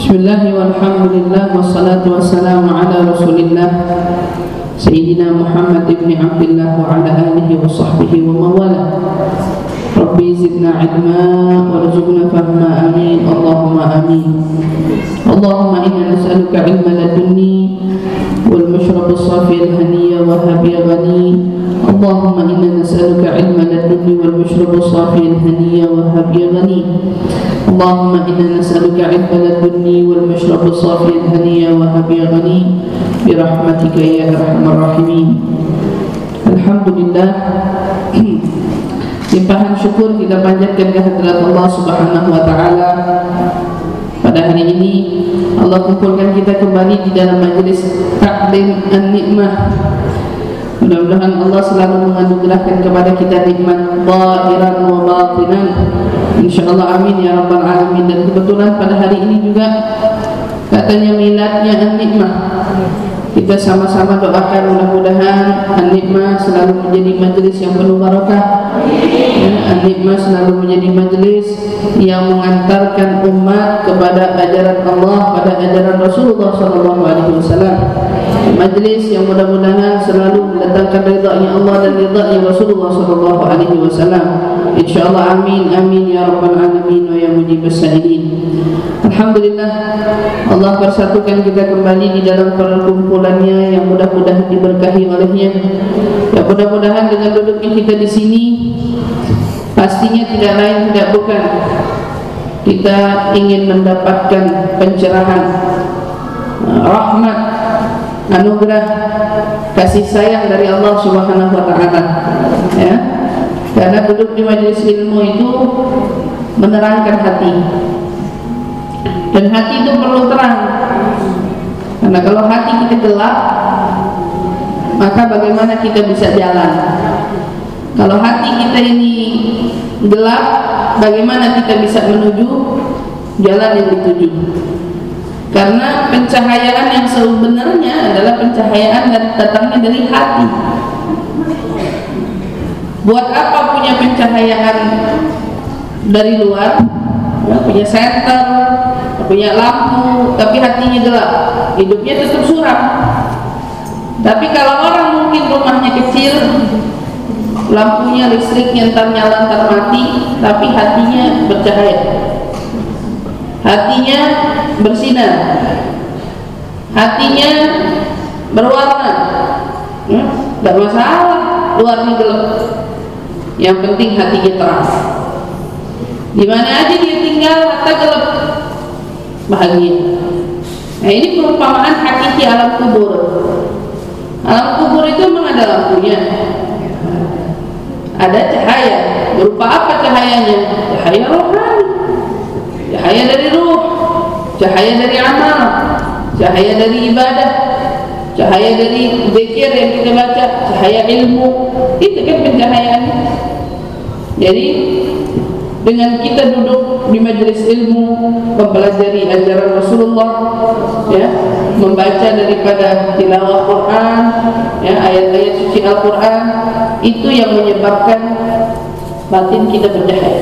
Bismillah walhamdulillah wassalatu wassalamu ala rasulillah Sayyidina Muhammad ibn Abdullah wa ala alihi wa sahbihi wa mawala. Rabbi zidna ilma warzuqna fahma, amin Allahumma amin. Allahumma inna nas'aluka ilma ladunni wal mashrab as-safi al-haniya wa habi ghani. Allahumma inna nas'aluka ilma ladunni wal mashrab as-safi al-haniya wa habi ghani. Allahumma inna nas'aluka ilma ladunni wal mashrab as-safi al-haniya wa habi ghani bi rahmatika ya arhamar rahimin. Alhamdulillah, limpahan syukur kita panjatkan ke hadirat Allah Subhanahu wa taala. Pada hari ini Allah kumpulkan kita kembali di dalam majlis taklim an-nikmah. Mudah-mudahan Allah selalu menganugerahkan kepada kita nikmat zahiran wa batinan. Insyaallah amin ya rabbal alamin. Dan kebetulan pada hari ini juga katanya miladnya an-nikmah. Kita sama-sama doakan mudah-mudahan an-nikmah selalu menjadi majlis yang penuh barakah. An-nikmah selalu menjadi majlis yang mengantarkan umat kepada ajaran Allah, pada ajaran Rasulullah SAW. Majlis yang mudah-mudahan selalu mendatangkan ridha-Nya Allah dan ridha-Nya Rasulullah SAW. InsyaAllah amin amin ya rabbal alamin wa ya mujibas sa'ilin. Alhamdulillah, Allah persatukan kita kembali di dalam perkumpulannya yang mudah-mudahan diberkahi olehnya. Ya mudah-mudahan dengan duduknya kita di sini pastinya tidak lain tidak bukan kita ingin mendapatkan pencerahan, rahmat, anugerah, kasih sayang dari Allah Subhanahu wa taala. Ya. Karena duduk di majelis ilmu itu menerangkan hati. Dan hati itu perlu terang. Karena kalau hati kita gelap, maka bagaimana kita bisa jalan? Kalau hati kita ini gelap, bagaimana kita bisa menuju jalan yang dituju? Karena pencahayaan yang sebenarnya adalah pencahayaan yang datangnya dari hati. Buat apa punya pencahayaan dari luar, punya senter, punya lampu, tapi hatinya gelap, hidupnya tetap suram. Tapi kalau orang mungkin rumahnya kecil, lampunya, listriknya entar nyala entar mati, tapi hatinya bercahaya, hatinya bersinar, hatinya berwarna, tidak masalah luarnya gelap, yang penting hatinya terang. Di mana aja dia tinggal, mata gelap, bahagia. Nah ini perumpamaan hakiki alam kubur. Alam kubur itu memang ada lampunya, ada cahaya. Berupa apa cahayanya? Cahaya rohani, cahaya dari ruh, cahaya dari amal, cahaya dari ibadah, cahaya dari zikir yang kita baca, cahaya ilmu. Itu kan pencahayaannya. Jadi dengan kita duduk di majelis ilmu, mempelajari ajaran Rasulullah, ya, membaca daripada tilawah Quran, ya, ayat-ayat suci Al-Quran, itu yang menyebabkan batin kita bercahaya,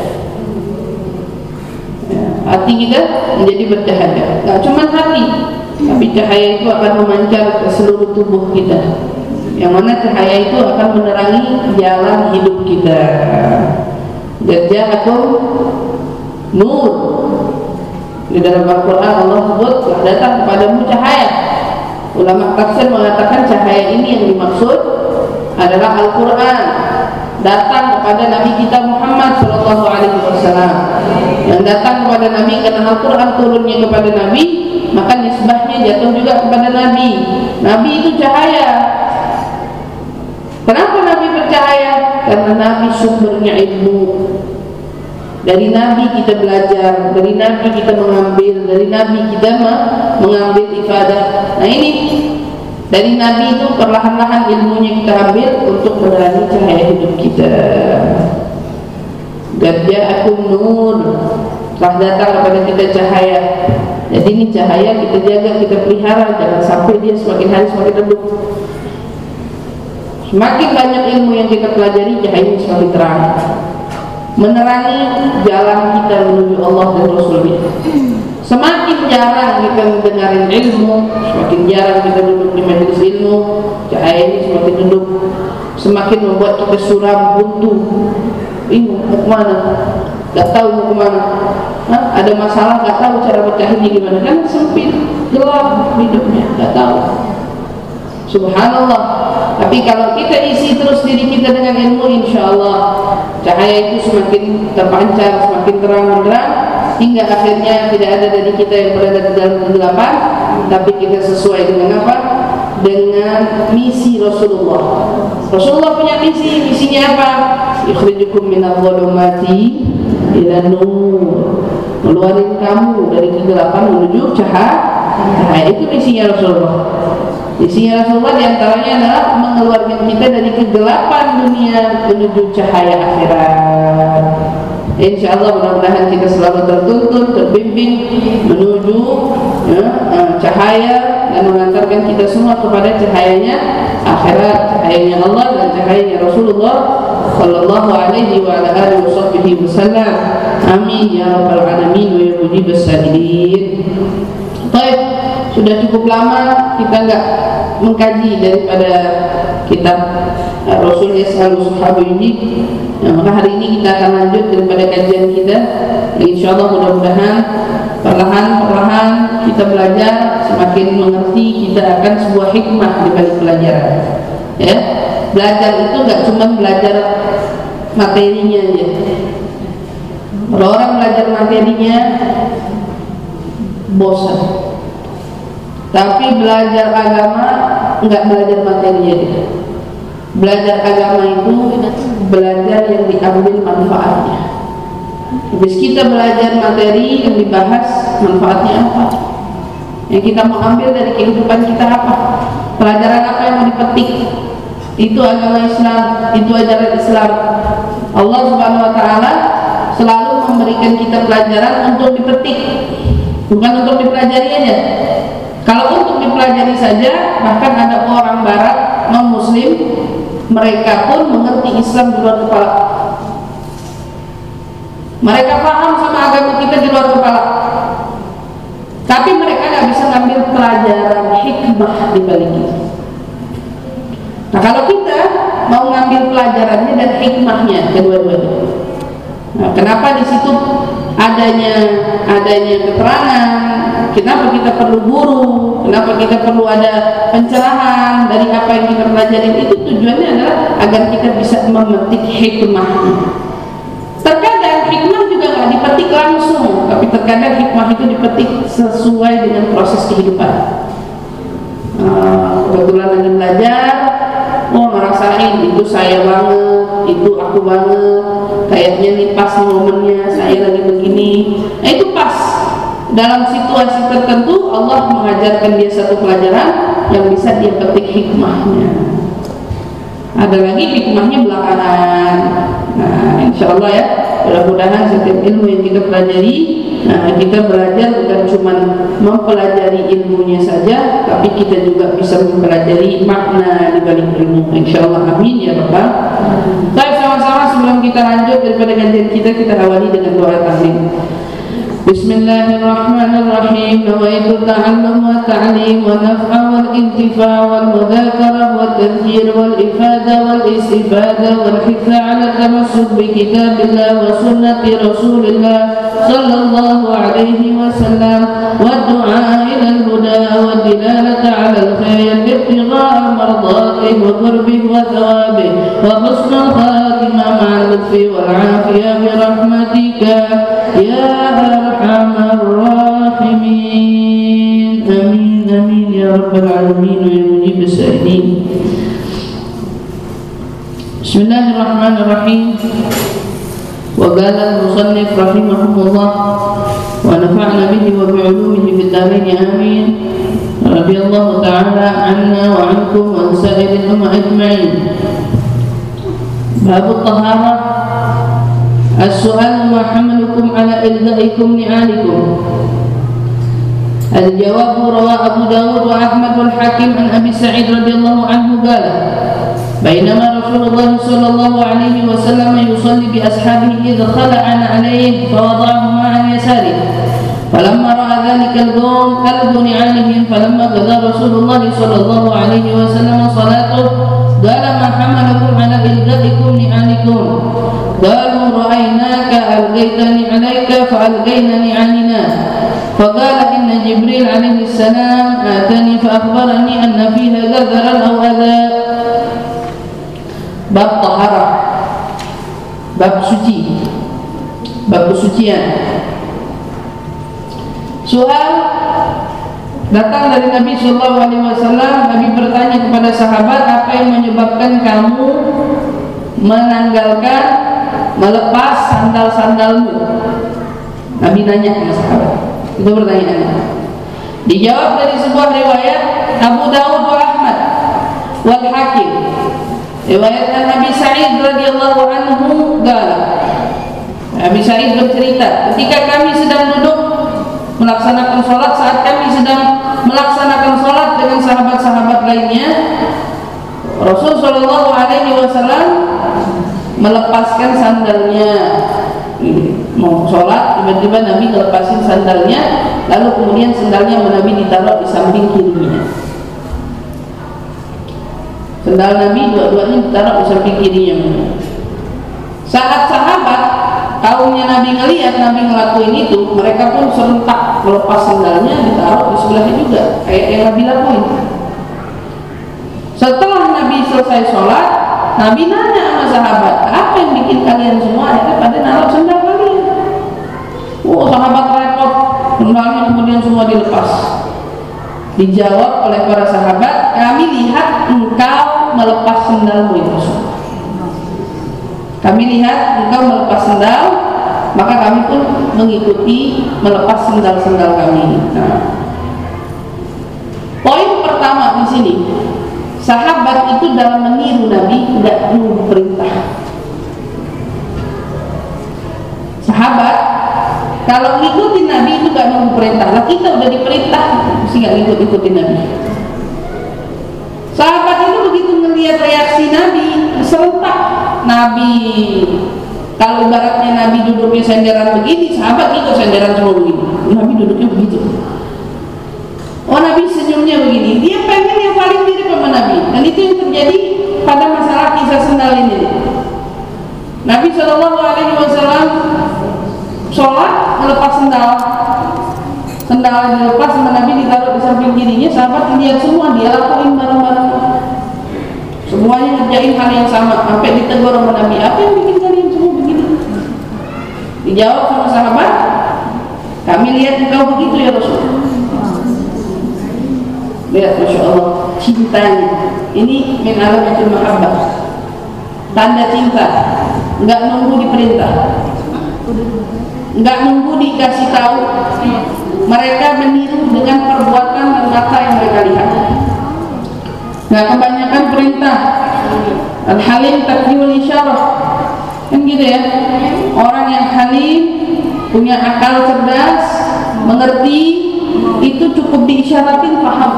ya, hati kita menjadi bercahaya. Tidak cuma hati, tapi cahaya itu akan memancar ke seluruh tubuh kita, yang mana cahaya itu akan menerangi jalan hidup kita. Ja'akum nur. Di dalam Al-Quran Allah sebut telah datang kepadamu cahaya. Ulama tafsir mengatakan cahaya ini yang dimaksud adalah Al-Quran, datang kepada Nabi kita Muhammad SAW. Yang datang kepada Nabi karena Al-Quran turunnya kepada Nabi, maka nisbahnya jatuh juga kepada Nabi. Nabi itu cahaya. Kenapa Nabi bercahaya? Karena Nabi sumbernya ilmu. Dari Nabi kita belajar, dari Nabi kita mengambil, dari Nabi kita mengambil ifadah. Nah ini dari Nabi itu perlahan-lahan ilmunya kita ambil untuk menerangi cahaya hidup kita. Ja'akum nur, telah datang kepada kita cahaya. Jadi ini cahaya kita jaga, kita pelihara, jangan sampai dia semakin hari semakin redup. Semakin banyak ilmu yang kita pelajari, cahayanya semakin terang, menerangi jalan kita menuju Allah dan Rasulnya. Semakin jarang kita mendengarin ilmu, semakin jarang kita duduk di majelis ilmu, cahaya ini semakin duduk, semakin membuat kita suram, buntu. Bingung mau kemana, gak tahu mau kemana. Ada masalah gak tahu cara pecahinnya gimana, kan sempit, gelap hidupnya, gak tahu. Subhanallah. Tapi kalau kita isi terus diri kita dengan ilmu, insya Allah cahaya itu semakin terpancar, semakin terang benderang, hingga akhirnya tidak ada dari kita yang berada di dalam kegelapan, tapi kita sesuai dengan apa? Dengan misi Rasulullah. Rasulullah punya misi. Misinya apa? Yukhrijukum minadh dhulumati ila nur, meluarin kamu dari kegelapan menuju cahaya. Itu misinya Rasulullah. Misinya Rasulullah diantaranya adalah mengeluarkan kita dari kegelapan dunia menuju cahaya akhirat. Insya Allah mudah-mudahan kita selalu tertuntun, terbimbing menuju cahaya dan mengantarkan kita semua kepada cahayanya akhirat, cahayanya Allah dan cahayanya Rasulullah sallallahu alaihi wa ala alihi wasallam. Amin ya rabbal alamin wa ya mujibas sa'ilin. Baik, sudah cukup lama kita enggak mengkaji daripada kitab Rasul Yas'alu Sahabihi. Maka hari ini kita akan lanjut daripada kajian kita. Insyaallah mudah-mudahan perlahan-perlahan kita belajar, semakin mengerti kita akan sebuah hikmah di balik pelajaran. Ya, belajar itu enggak cuma belajar materinya aja. Kalau orang belajar materinya bosan. Tapi belajar agama enggak belajar materinya dia. Belajar agama itu belajar yang diambil manfaatnya. Habis kita belajar materi yang dibahas, manfaatnya apa? Yang kita mau ambil dari kehidupan kita apa? Pelajaran apa yang mau dipetik? Itu agama Islam, itu ajaran Islam. Allah Subhanahu wa taala selalu memberikan kita pelajaran untuk dipetik, bukan untuk dipelajari aja. Kalau untuk dipelajari saja, bahkan ada orang barat non-muslim, mereka pun mengerti Islam di luar kepala. Mereka paham sama agama kita di luar kepala, tapi mereka nggak bisa ngambil pelajaran hikmah di balik itu. Nah, kalau kita mau ngambil pelajarannya dan hikmahnya kedua-duanya. Nah, kenapa di situ adanya keterangan? Kenapa kita perlu guru? Kenapa kita perlu ada pencerahan dari apa yang kita pelajari? Itu tujuannya adalah agar kita bisa memetik hikmahnya. Terkadang hikmah juga nggak dipetik langsung, tapi terkadang hikmah itu dipetik sesuai dengan proses kehidupan. Kebetulan lagi belajar, ngerasain itu saya banget, itu aku banget, kayaknya nih pas nih momennya, saya lagi begini. Nah, itu pas. Dalam situasi tertentu Allah mengajarkan dia satu pelajaran yang bisa dia petik hikmahnya. Ada lagi hikmahnya belakangan. Nah, insya Allah ya, mudah-mudahan setiap ilmu yang kita pelajari, kita belajar bukan cuma mempelajari ilmunya saja, tapi kita juga bisa mempelajari makna di balik ilmu. Insya Allah, amin ya rabbal. Baik, sama-sama sebelum kita lanjut daripada kajian kita awali dengan doa tahlim. Bismillahirrahmanirrahim. Nawaitu ta'allum wa ta'lim wa naf'a wal intifa' wal mudhakara wa tadhkir wal ifada wal istifada wal hitha 'ala tamassuk bi kitabillah wa sunnati Rasulillah sallallahu alaihi wasallam wa du'a ila al-huda wa dilalata 'ala al-khair ibtigha'a mardatihi wa qurbihi wa thawabihi wa husnul khatimah ma'al lutfi wal 'afiyah bi rahmatika ya arhamar rahimin. Amin amin ya rabbal alamin wa ya mujibas sa'ilin. Bismillahirrahmanirrahim. Wa qala al-musannif rahimahullah wa nafa'na bihi wa bi'ulumihi fid dharain amin. Radhiyallahu ta'ala anna wa ankum wa an sa'iril umma ajma'in. Bab at-taharah. As-su'al ma hamalukum ala ilda'ikum ni'alikum. Al-jawab rawa Abu Dawud wa Ahmad wal Hakim an Abi Sa'id radhiyallahu anhu qala bainama Rasulullah sallallahu alaihi wasallam yusalli bi ashabihi idh khala'ana alayhi fa wada'ahuma an yasarihi فلما رأى ذلك القوم قلبوا نعالهم فلما قضى رسول الله صلى الله عليه وسلم صلاته قال ما حملكم على إلغائكم نعالكم قالوا رأيناك ألقيت نعليك فألقينا نعالنا فقال إن جبريل عليه السلام آتاني فأخبرني أن فيها قذرا أو أذى. Bab taharah, bab suci, bab kesucian. Soal datang dari Nabi Sallallahu Alaihi Wasallam. Nabi bertanya kepada sahabat, apa yang menyebabkan kamu menanggalkan, melepas sandal-sandalmu? Nabi nanya kepada sahabat. Itu pertanyaannya. Dijawab dari sebuah riwayat Abu Dawud wa Ahmad wal Hakim. Riwayat Nabi Sa'id radhiyallahu anhu qala. Nabi Sa'id bercerita, ketika kami sedang duduk melaksanakan sholat, saat kami sedang melaksanakan sholat dengan sahabat-sahabat lainnya, Rasul Shallallahu Alaihi Wasallam melepaskan sandalnya. Mau sholat, tiba-tiba Nabi melepasin sandalnya, lalu kemudian sandalnya Nabi ditaruh di samping kirinya. Sandal Nabi dua-duanya ditaruh di samping kirinya. Saat sahabat kaumnya Nabi ngelihat Nabi ngelakuin itu, mereka pun serentak melepas sandalnya, ditaruh di sebelahnya juga, kayak yang Nabi lakuin. Setelah Nabi selesai sholat, Nabi nanya sama sahabat, apa yang bikin kalian semua akhirnya pada naruh sandal kalian? Oh, sahabat repot, sandalnya kemudian semua dilepas. Dijawab oleh para sahabat, kami lihat engkau melepas sandalmu itu. Kami lihat engkau melepas sandal, maka kami pun mengikuti melepas sandal-sandal kami. Nah, poin pertama di sini, sahabat itu dalam meniru Nabi tidak nunggu perintah. Sahabat kalau ngikutin Nabi itu gak nunggu perintah. Lah kita udah diperintah, mesti gak ngikut-ikutin Nabi. Sahabat itu begitu melihat reaksi Nabi, serentak Nabi. Kalau ibaratnya Nabi duduknya senderan begini, sahabat ikut senderan semua begini. Nabi duduknya begitu. Oh, Nabi senyumnya begini. Dia pengen yang paling mirip sama Nabi. Dan itu yang terjadi pada masalah kisah sandal ini. Nabi Shallallahu Alaihi Wasallam sholat melepas sandal. Sandal dilepas sama Nabi ditaruh di samping kirinya. Sahabat lihat semua, dia lakuin bareng-bareng. Semuanya ngerjain hal yang sama. Sampai ditegur sama Nabi, apa yang bikin kalian semua begini? Dijawab sama sahabat, kami lihat engkau begitu ya Rasul. Lihat, Masya Allah, cintanya. Ini min alamatul mahabbah, tanda cinta. Enggak nunggu diperintah, enggak nunggu dikasih tahu. Mereka meniru dengan perbuatan dan kata yang mereka lihat. Nah, kebanyakan perintah. Al-halim takdiul isyarah, kan gitu ya. Orang yang halim, punya akal cerdas, mengerti, itu cukup diisyaratin paham.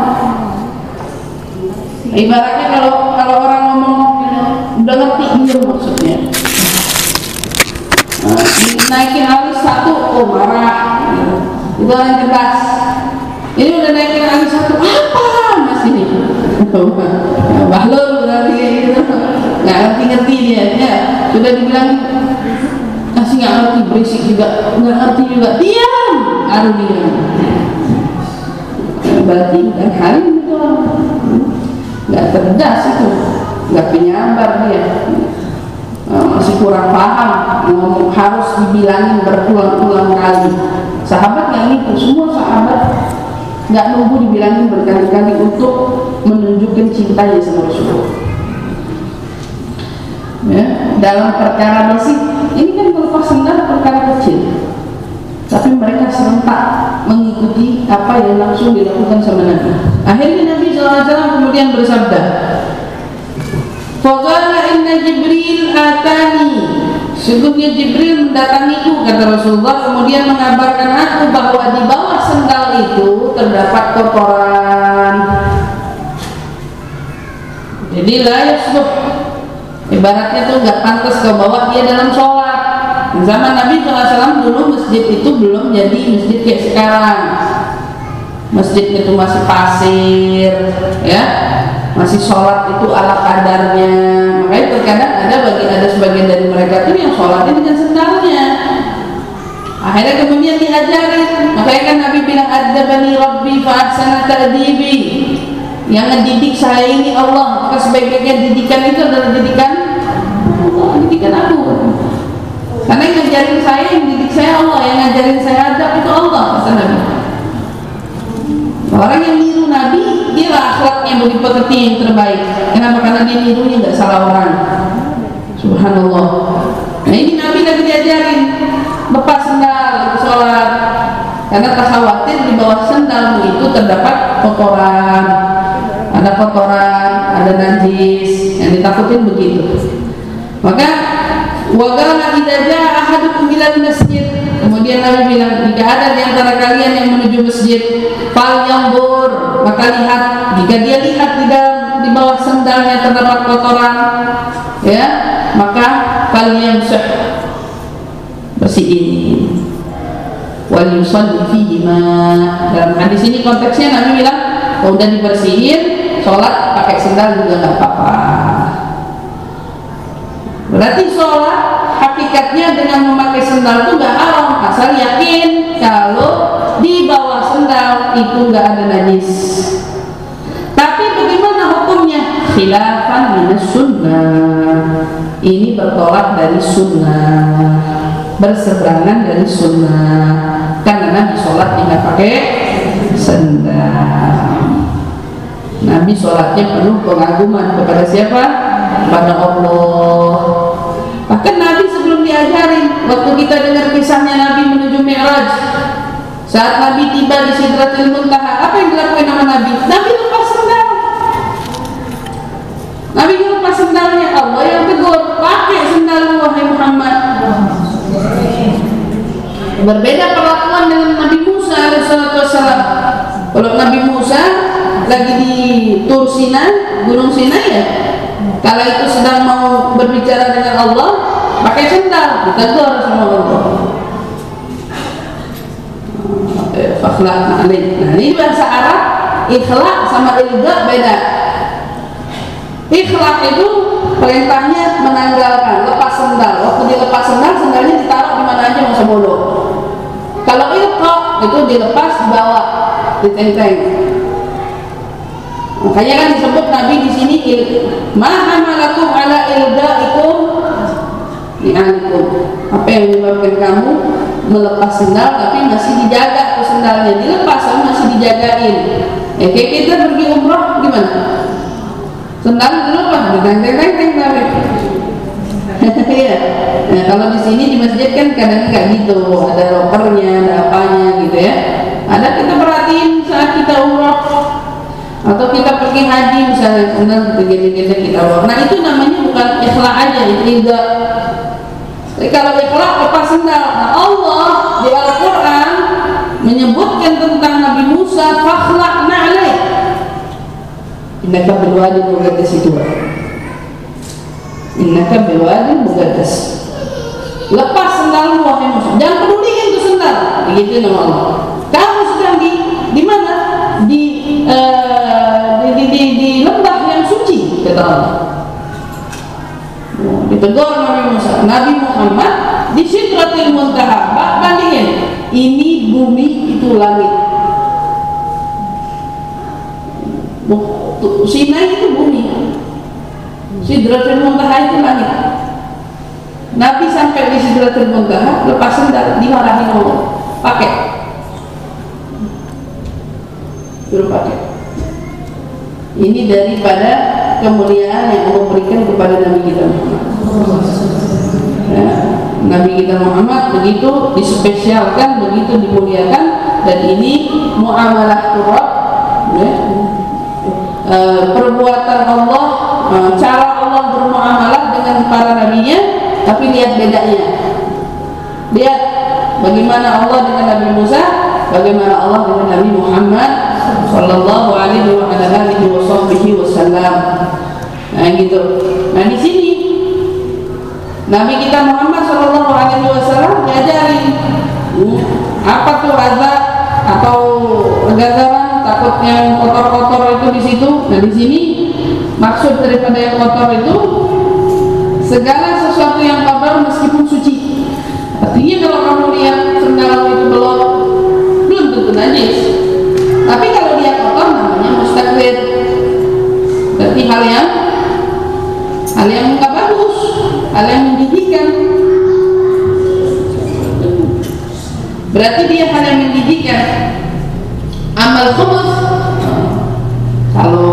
Ibaratnya kalau orang ngomong udah ngerti ini maksudnya. Nah, naikin alis satu, oh marah. Itu orang cerdas. Ini udah naikin alis satu, apa masih ini? Bahlul berarti gitu. Nggak ngerti dia, ya. Sudah dibilang kasih nggak ngerti, berisik juga, nggak ngerti juga, diam, aduh diam. Berarti bukan halim itu, nggak cerdas itu, nggak penyabar dia, masih kurang paham, ngomong harus dibilangin berulang-ulang kali. Sahabat nggak gitu, semua sahabat nggak nunggu dibilangin berkali-kali untuk menunjukkan cintanya sama Rasulullah. Ya, dalam perkara basic ini kan melepas sandal perkara kecil, tapi mereka serentak mengikuti apa yang langsung dilakukan sama Nabi. Akhirnya Nabi SAW kemudian bersabda, "Faqala inna Jibril atani." Sesungguhnya Jibril mendatangiku, kata Rasulullah, kemudian mengabarkan aku bahwa di bawah sandal itu terdapat kotoran. Jadi la yasluh, ibaratnya tuh nggak pantas kau bawa dia dalam sholat. Zaman Nabi SAW dulu masjid itu belum jadi masjid kayak sekarang. Masjid itu masih pasir, ya, masih sholat itu ala kadarnya. Makanya terkadang ada sebagian dari mereka tuh yang sholatnya dengan sendalnya. Akhirnya kemudian diajarin. Makanya kan Nabi bilang adzabani Rabbi fa ahsana ta'dibi. Yang ngedidik saya ini Allah, maka sebaik-baiknya didikan itu adalah didikan Allah, didikan aku. Karena yang ngajarin saya, yang didik saya Allah, yang ngajarin saya adab itu Allah, kata Nabi. Orang yang niru Nabi, dia lah akhlaknya budi pekerti yang terbaik. Kenapa? Karena dia nirunya nggak salah orang. Subhanallah. Nah ini Nabi lagi diajarin lepas sendal sholat, karena tak khawatir di bawah sendalmu itu terdapat kotoran, ada najis, yang ditakutin begitu. Maka waqala idza jaa ahadukum ilal masjid, kemudian Nabi bilang jika ada di antara kalian yang menuju masjid, fal yanzur, maka lihat. Jika dia lihat di bawah sendalnya terdapat kotoran, ya, maka fal yamsah, bersihin. Wal yusalli fihi ma. Dalam hadis ini konteksnya Nabi bilang kalau udah dibersihin, sholat pakai sendal juga nggak apa-apa. Berarti sholat hakikatnya dengan memakai sendal itu nggak haram, asal yakin kalau di bawah sendal itu nggak ada najis. Tapi bagaimana hukumnya? Khilafan minas sunnah. Ini bertolak dari sunnah, berseberangan dari sunnah. Karena Nabi sholat nggak pakai sendal. Nabi sholatnya penuh pengaguman kepada siapa? Kepada Allah. Bahkan Nabi sebelum diajarin, waktu kita dengar kisahnya Nabi menuju Mi'raj, saat Nabi tiba di Sidratil Muntaha, apa yang dilakukan sama Nabi? Nabi lepas sendal. Nabi lepas sendalnya. Allah yang tegur, pakai sendal wahai Muhammad. Berbeda perlakuan dengan Nabi Musa alaihissalam. Kalau Nabi Musa lagi di Tur Sinai, Gunung Sinai, ya, kala itu sedang mau berbicara dengan Allah, pakai sendal, ditegur sama Allah. Fakhlaq alaih. Nah ini bahasa Arab, ikhlaq sama ilga beda. Ikhlaq itu perintahnya menanggalkan, lepas sendal. Waktu dilepas sendal, sendalnya ditaruh di mana aja masa bodoh. Kalau ilqa itu dilepas, dibawa, ditenteng. Makanya kan disebut Nabi di sini mahamalakum ala ilgaikum ni'alikum. Apa yang menyebabkan kamu melepas sendal tapi masih dijaga tuh sendalnya, dilepas tapi masih dijagain. Ya kayak kita pergi umroh gimana? Sendal dilepas, ditenteng-tenteng tapi. Ya. Nah, kalau di sini di masjid kan kadang nggak gitu, ada lokernya, ada apanya gitu ya. Ada kita perhatiin saat kita umroh atau kita pergi haji misalnya, sendal gede-gede kita bawa. Nah itu namanya bukan ikhlaq aja, itu juga. Tapi kalau ikhlaq lepas sendal. Nah Allah di Al-Quran menyebutkan tentang Nabi Musa, fakhlaqna alaih. Innaka bilwadil muqaddas itu. Innaka bilwadil muqaddas. Lepas sendalmu wahai Musa. Jangan peduliin tuh sendal. Begitu nama Allah. Kamu sedang di mana? Di lembah yang suci, kata Allah. Ditegur Nabi Musa. Nabi Muhammad di Sidratil Muntaha. Bandingin, ini bumi, itu langit. Sinai itu bumi, Sidratil Muntaha itu langit. Nabi sampai di Sidratil Muntaha, lepas sendal, dimarahin Allah. Pakai, suruh pakai. Ini daripada kemuliaan yang Allah berikan kepada Nabi kita Muhammad. Ya, Nabi kita Muhammad begitu dispesialkan, begitu dimuliakan, dan ini muamalah turab, ya, perbuatan Allah, cara Allah bermuamalah dengan para nabinya. Tapi lihat bedanya. Lihat bagaimana Allah dengan Nabi Musa, bagaimana Allah dengan Nabi Muhammad sallallahu alaihi wa alihi wasallam. Nah gitu. Nah di sini Nabi kita Muhammad Shallallahu Alaihi Wasallam ngajarin apa tuh azab atau gazaran, takut yang kotor-kotor itu di situ. Nah di sini maksud daripada yang kotor itu segala sesuatu yang kotor meskipun suci. Artinya kalau kamu lihat sendal itu belum tentu najis. Tapi kalau dia kotor namanya mustaqbir. Berarti hal yang nggak bagus, hal yang menjijikkan. Berarti dia hal yang menjijikkan. Amal khubus. Kalau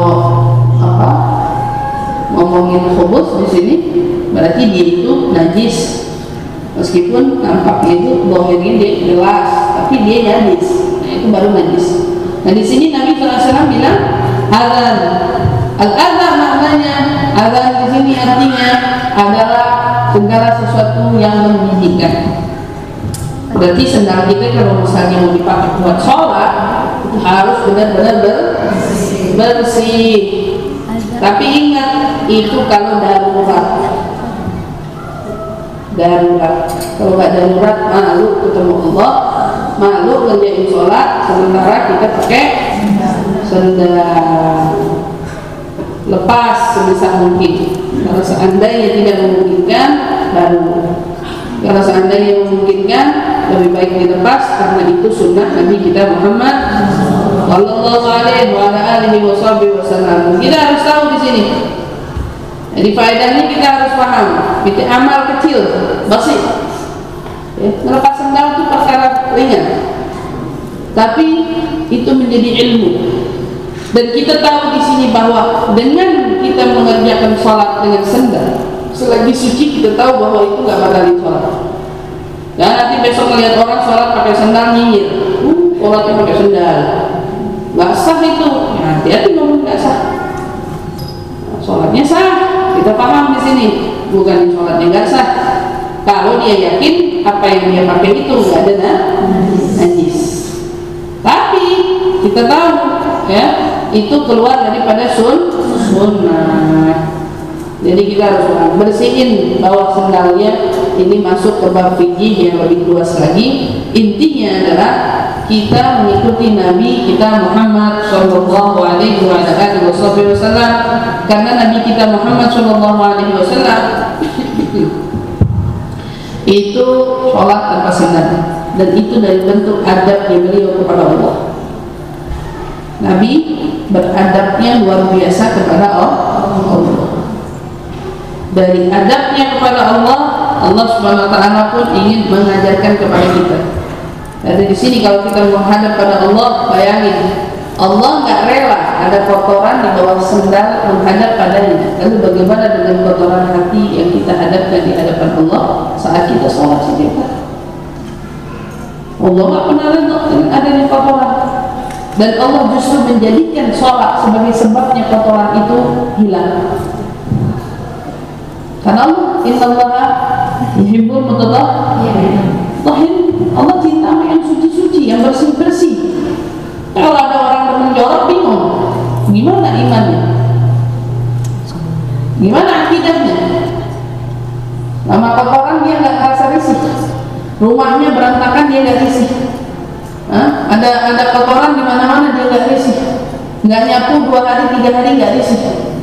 ngomongin khubus di sini, berarti dia itu najis. Meskipun nampaknya itu dohirnya dia jelas, tapi dia najis. Nah itu baru najis. Nah di sini Nabi SAW bilang adzan. Al-adzan maknanya, adzan di sini artinya adalah segala sesuatu yang menjijikkan. Berarti sendal kita kalau misalnya mau dipakai buat sholat itu harus benar-benar bersih. Tapi ingat itu kalau darurat. Kalau nggak darurat malu ketemu Allah, malu ngerjain sholat sementara kita pakai sendal. Lepas sebisa mungkin. Kalau seandainya tidak memungkinkan, baru. Kalau seandainya memungkinkan, lebih baik dilepas karena itu sunnah Nabi kita Muhammad Sallallahu Alaihi Wasallam. Kita harus tahu di sini. Jadi faedahnya kita harus paham. Itu amal kecil, basit. Ya, melepas sendal itu perkara ringan, tapi itu menjadi ilmu. Dan kita tahu di sini bahwa dengan kita mengerjakan sholat dengan sendal, selagi suci kita tahu bahwa itu nggak batalin sholat. Dan nanti besok melihat orang sholat pakai sendal nyinyir, sholatnya pakai sendal, nggak sah itu. Ya, hati-hati ngomong nggak sah. Nah, sholatnya sah, kita paham di sini. Bukan sholatnya nggak sah. Kalau dia yakin apa yang dia pakai itu nggak ada najis. Tapi kita tahu ya itu keluar daripada sunnah. Jadi kita harus bersihin bawah sendalnya. Ini masuk ke bab fikih yang lebih luas lagi. Intinya adalah kita mengikuti Nabi kita Muhammad Sallallahu Alaihi Wasallam, karena Nabi kita Muhammad Sallallahu Alaihi Wasallam itu sholat tanpa sendal, dan itu dari bentuk adabnya beliau kepada Allah. Nabi beradabnya luar biasa kepada Allah. Dari adabnya kepada Allah, Allah Subhanahu Wa Taala pun ingin mengajarkan kepada kita. Jadi di sini kalau kita menghadap pada Allah, bayangin Allah nggak rela ada kotoran di bawah sendal menghadap padanya. Lalu bagaimana dengan kotoran hati yang kita hadapkan di hadapan Allah saat kita sholat setiap hari? Allah nggak pernah rela adanya kotoran. Dan Allah justru menjadikan sholat sebagai sebabnya kotoran itu hilang. Karena Allah, innallaha yuhibbul mutatahhirin. Allah cinta sama yang suci-suci, yang bersih-bersih. Kalau ada orang demen jorok, bingung. Gimana imannya? Gimana akidahnya? Nama kotoran dia nggak merasa risih. Rumahnya berantakan dia nggak risih. Ada kotoran di mana-mana dia nggak risih. Nggak nyapu 2 hari 3 hari nggak risih.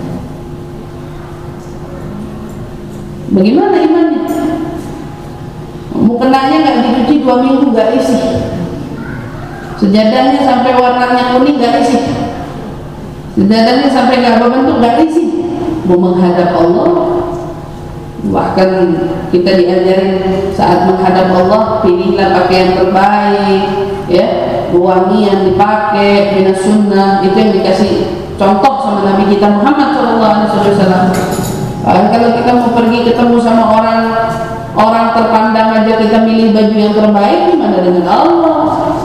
Bagaimana imannya? Mukenanya nggak dicuci 2 minggu nggak risih. Sejadahnya sampai warnanya kuning nggak risih. Sejadahnya sampai nggak berbentuk nggak risih. Mau menghadap Allah, bahkan kita diajarin saat menghadap Allah pilihlah pakaian terbaik, ya, wangi yang dipakai, minas sunnah, itu yang dikasih contoh sama Nabi kita Muhammad SAW. Kalau kita mau pergi ketemu sama orang terpandang aja kita milih baju yang terbaik, gimana dengan Allah?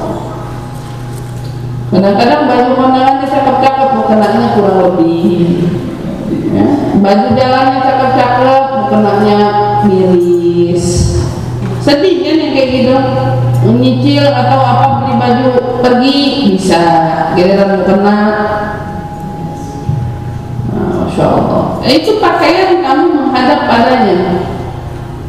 Kadang-kadang baju kondangannya cakep-cakep, mukenanya kurang lebih, ya. Baju jalannya cakep-cakep, mukenanya miris. Sedih kan yang kayak gitu, nyicil atau apa beli baju pergi bisa, giliran mukena. Masya Allah. Itu pakaian kamu menghadap padanya.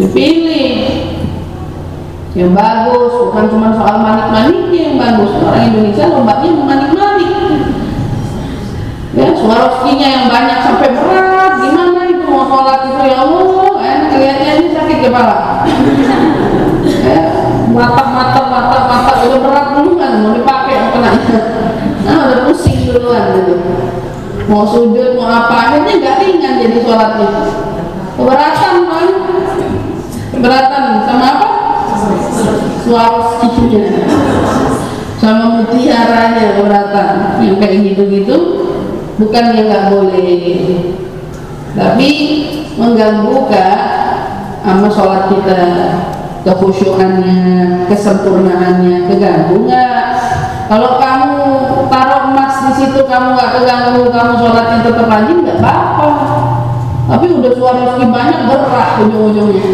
dipilih yang bagus, bukan cuma soal manik-maniknya yang bagus. Orang Indonesia lombanya memanik-manik ya, Swarovskinya yang banyak sampai berat, gimana itu mau sholat itu, ya Allah, kelihatannya aja sakit kepala ya, mata udah berat duluan, mau dipakai apa namanya, udah pusing duluan gitu. Mau sujud, mau apa, akhirnya gak ringan jadi sholatnya, keberatan kan, keberatan sama apa? Swarovskinya sama mutiaranya, keberatan. Yang kayak gitu-gitu bukan yang gak boleh, tapi mengganggu sama sholat kita, kekhusyukannya, kesempurnaannya, keganggu nggak? Kalau kamu taruh emas di situ, kamu nggak keganggu, kamu sholatnya tetap rajin, nggak apa-apa. Tapi udah Swarovski banyak, berat ujung-ujungnya.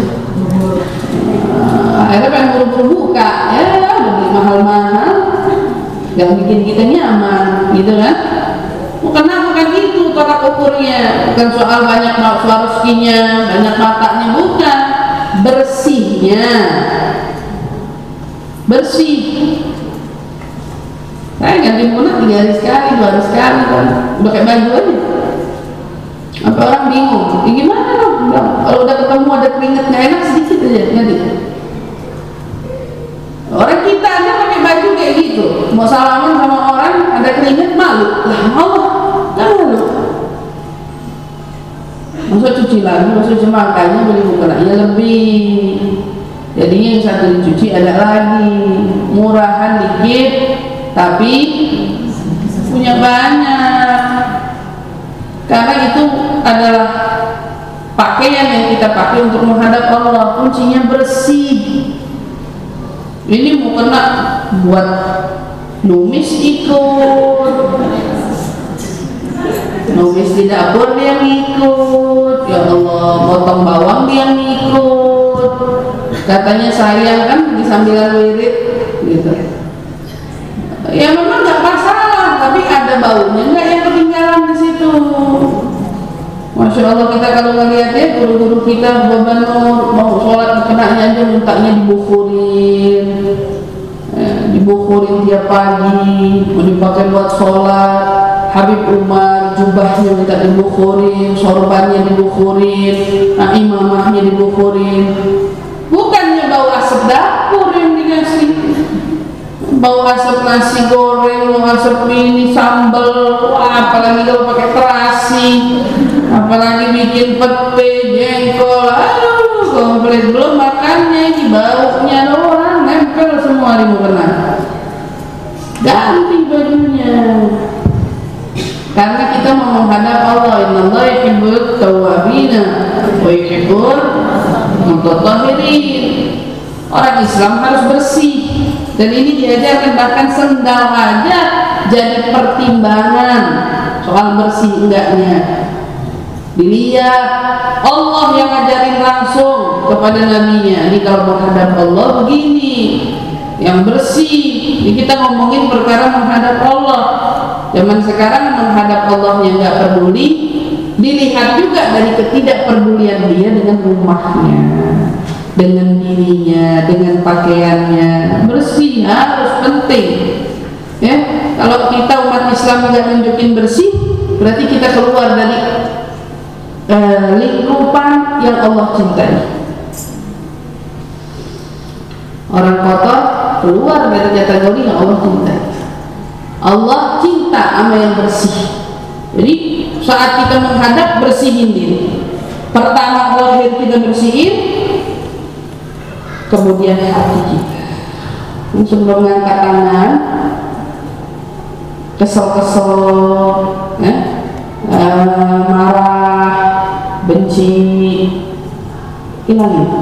Akhirnya pengen buru-buru buka, ya udah beli mahal-mahal, nggak bikin kita nyaman, gitu kan? Bukan itu tolak ukurnya, bukan soal banyak Swarovskinya, banyak matanya, bukan. Bersihnya, bersih. Saya ganti munat 3 hari sekali, 2 hari sekali kan, udah kayak baju aja. Apa orang bingung? Ya gimana dong? Kalau udah ketemu ada keringet nggak enak sedikit aja nanti. Orang kita aja pakai baju kayak gitu, mau salaman sama orang ada keringet, malu. Lah Allah, kan malu. Masa cuci lagi, masa cuci makanya beli mukena ya lebih. Jadinya yang satu dicuci ada lagi, murahan dikit tapi punya banyak. Karena itu adalah pakaian yang kita pakai untuk menghadap Allah, kuncinya bersih. Ini mukena buat numis ikut, numis di dapur dia ngikut, ya Allah, potong bawang dia ngikut, katanya sayang kan di sambilan wirid gitu. Ya memang nggak masalah, tapi ada baunya nggak yang ketinggalan di situ. Masya Allah, kita kalau ngeliatnya guru-guru kita beban mau sholat kenanya aja mintanya dibukurin, dibukurin tiap pagi, mau dipakai buat sholat. Habib Umar jubahnya minta dibukurin, sorbannya dibukurin, imamahnya dibukurin. Bukannya bau asap dapur yang dikasih, bau asap nasi goreng, bau asap ini sambal, apalagi kalau pakai terasi, apalagi bikin pete, jengkol, aduh komplit. Belum makannya, ini baunya orang nempel semua di mukena. Ganti bajunya, karena kita mau menghadap Allah. Innallaha yuhibbut tawwabina wa yuhibbul mutatahhirin. Orang Islam harus bersih, dan ini diajarkan, bahkan sendal aja jadi pertimbangan soal bersih enggaknya. Dilihat Allah yang ngajarin langsung kepada nabinya, ini kalau menghadap Allah begini, yang bersih. Ini kita ngomongin perkara menghadap Allah. Zaman sekarang menghadap Allah yang nggak peduli, dilihat juga dari ketidakpedulian dia dengan rumahnya, dengan dirinya, dengan pakaiannya. Bersih harus penting ya. Kalau kita umat Islam nggak nunjukin bersih, berarti kita keluar dari lingkupan yang Allah cintai. Orang kotor keluar dari kategori yang Allah cintai. Allah cinta sama yang bersih. Jadi saat kita menghadap, bersihin diri. Pertama lahir kita bersihin, kemudian hati kita. Sebelum mengangkat tangan, kesel-kesel, marah, benci, hilangin.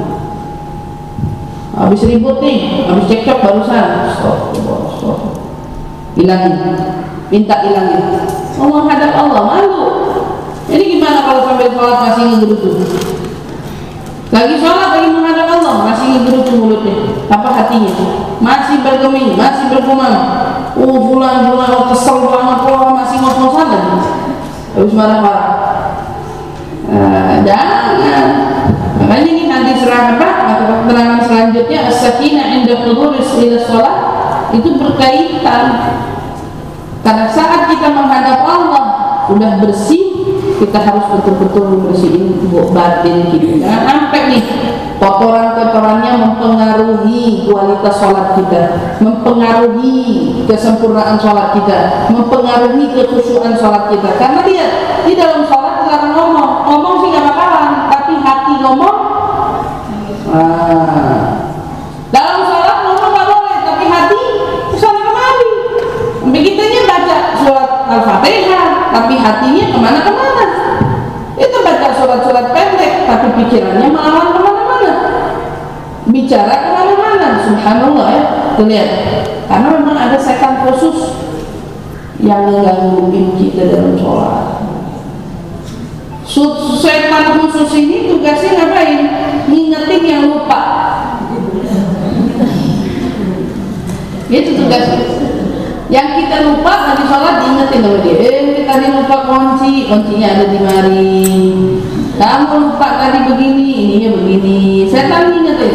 Habis ribut nih, habis cekcok barusan, stop. Hilangin, minta hilangin. Mau menghadap Allah, malu. Ini gimana kalau sampai sholat masih ngegerutu? Lagi sholat, lagi menghadap Allah, masih ngegerutu mulutnya, apa hatinya? Masih bergeming, masih bergumam. Bulan kesel banget, kalau masih ngos-ngosan lagi, habis marah-marah. Jangan. Makanya ini hadis sahabat atau keterangan selanjutnya as-sakinah 'inda hudhuris ila shalah itu berkaitan. Karena saat kita menghadap Allah sudah bersih, kita harus betul-betul membersihin batin kita. Jangan sampai nih kotoran-kotorannya mempengaruhi kualitas sholat kita, mempengaruhi kesempurnaan sholat kita, mempengaruhi kekhusyuan sholat kita. Karena lihat, di dalam sholat dilarang ngomong sih gak bakalan, tapi hati ngomong. Dalam sholat ngomong gak boleh, tapi hati kesana kemari. Begitunya baca surat Al-Fatihah, tapi hatinya kemana-kemana. Itu baca surat-surat pendek, tapi pikirannya malah kemana-mana, bicara kemana-mana. Subhanallah ya, tuh lihat. Karena memang ada setan khusus yang mengganggu kita dalam sholat. Setan khusus ini tugasnya ngapain? Ngingetin yang lupa. Itu tugasnya. Yang kita lupa nanti sholat diingetin sama dia. Kita tadi lupa kuncinya ada di mari. Kamu lupa tadi begini, ininya begini. Setan diingetin.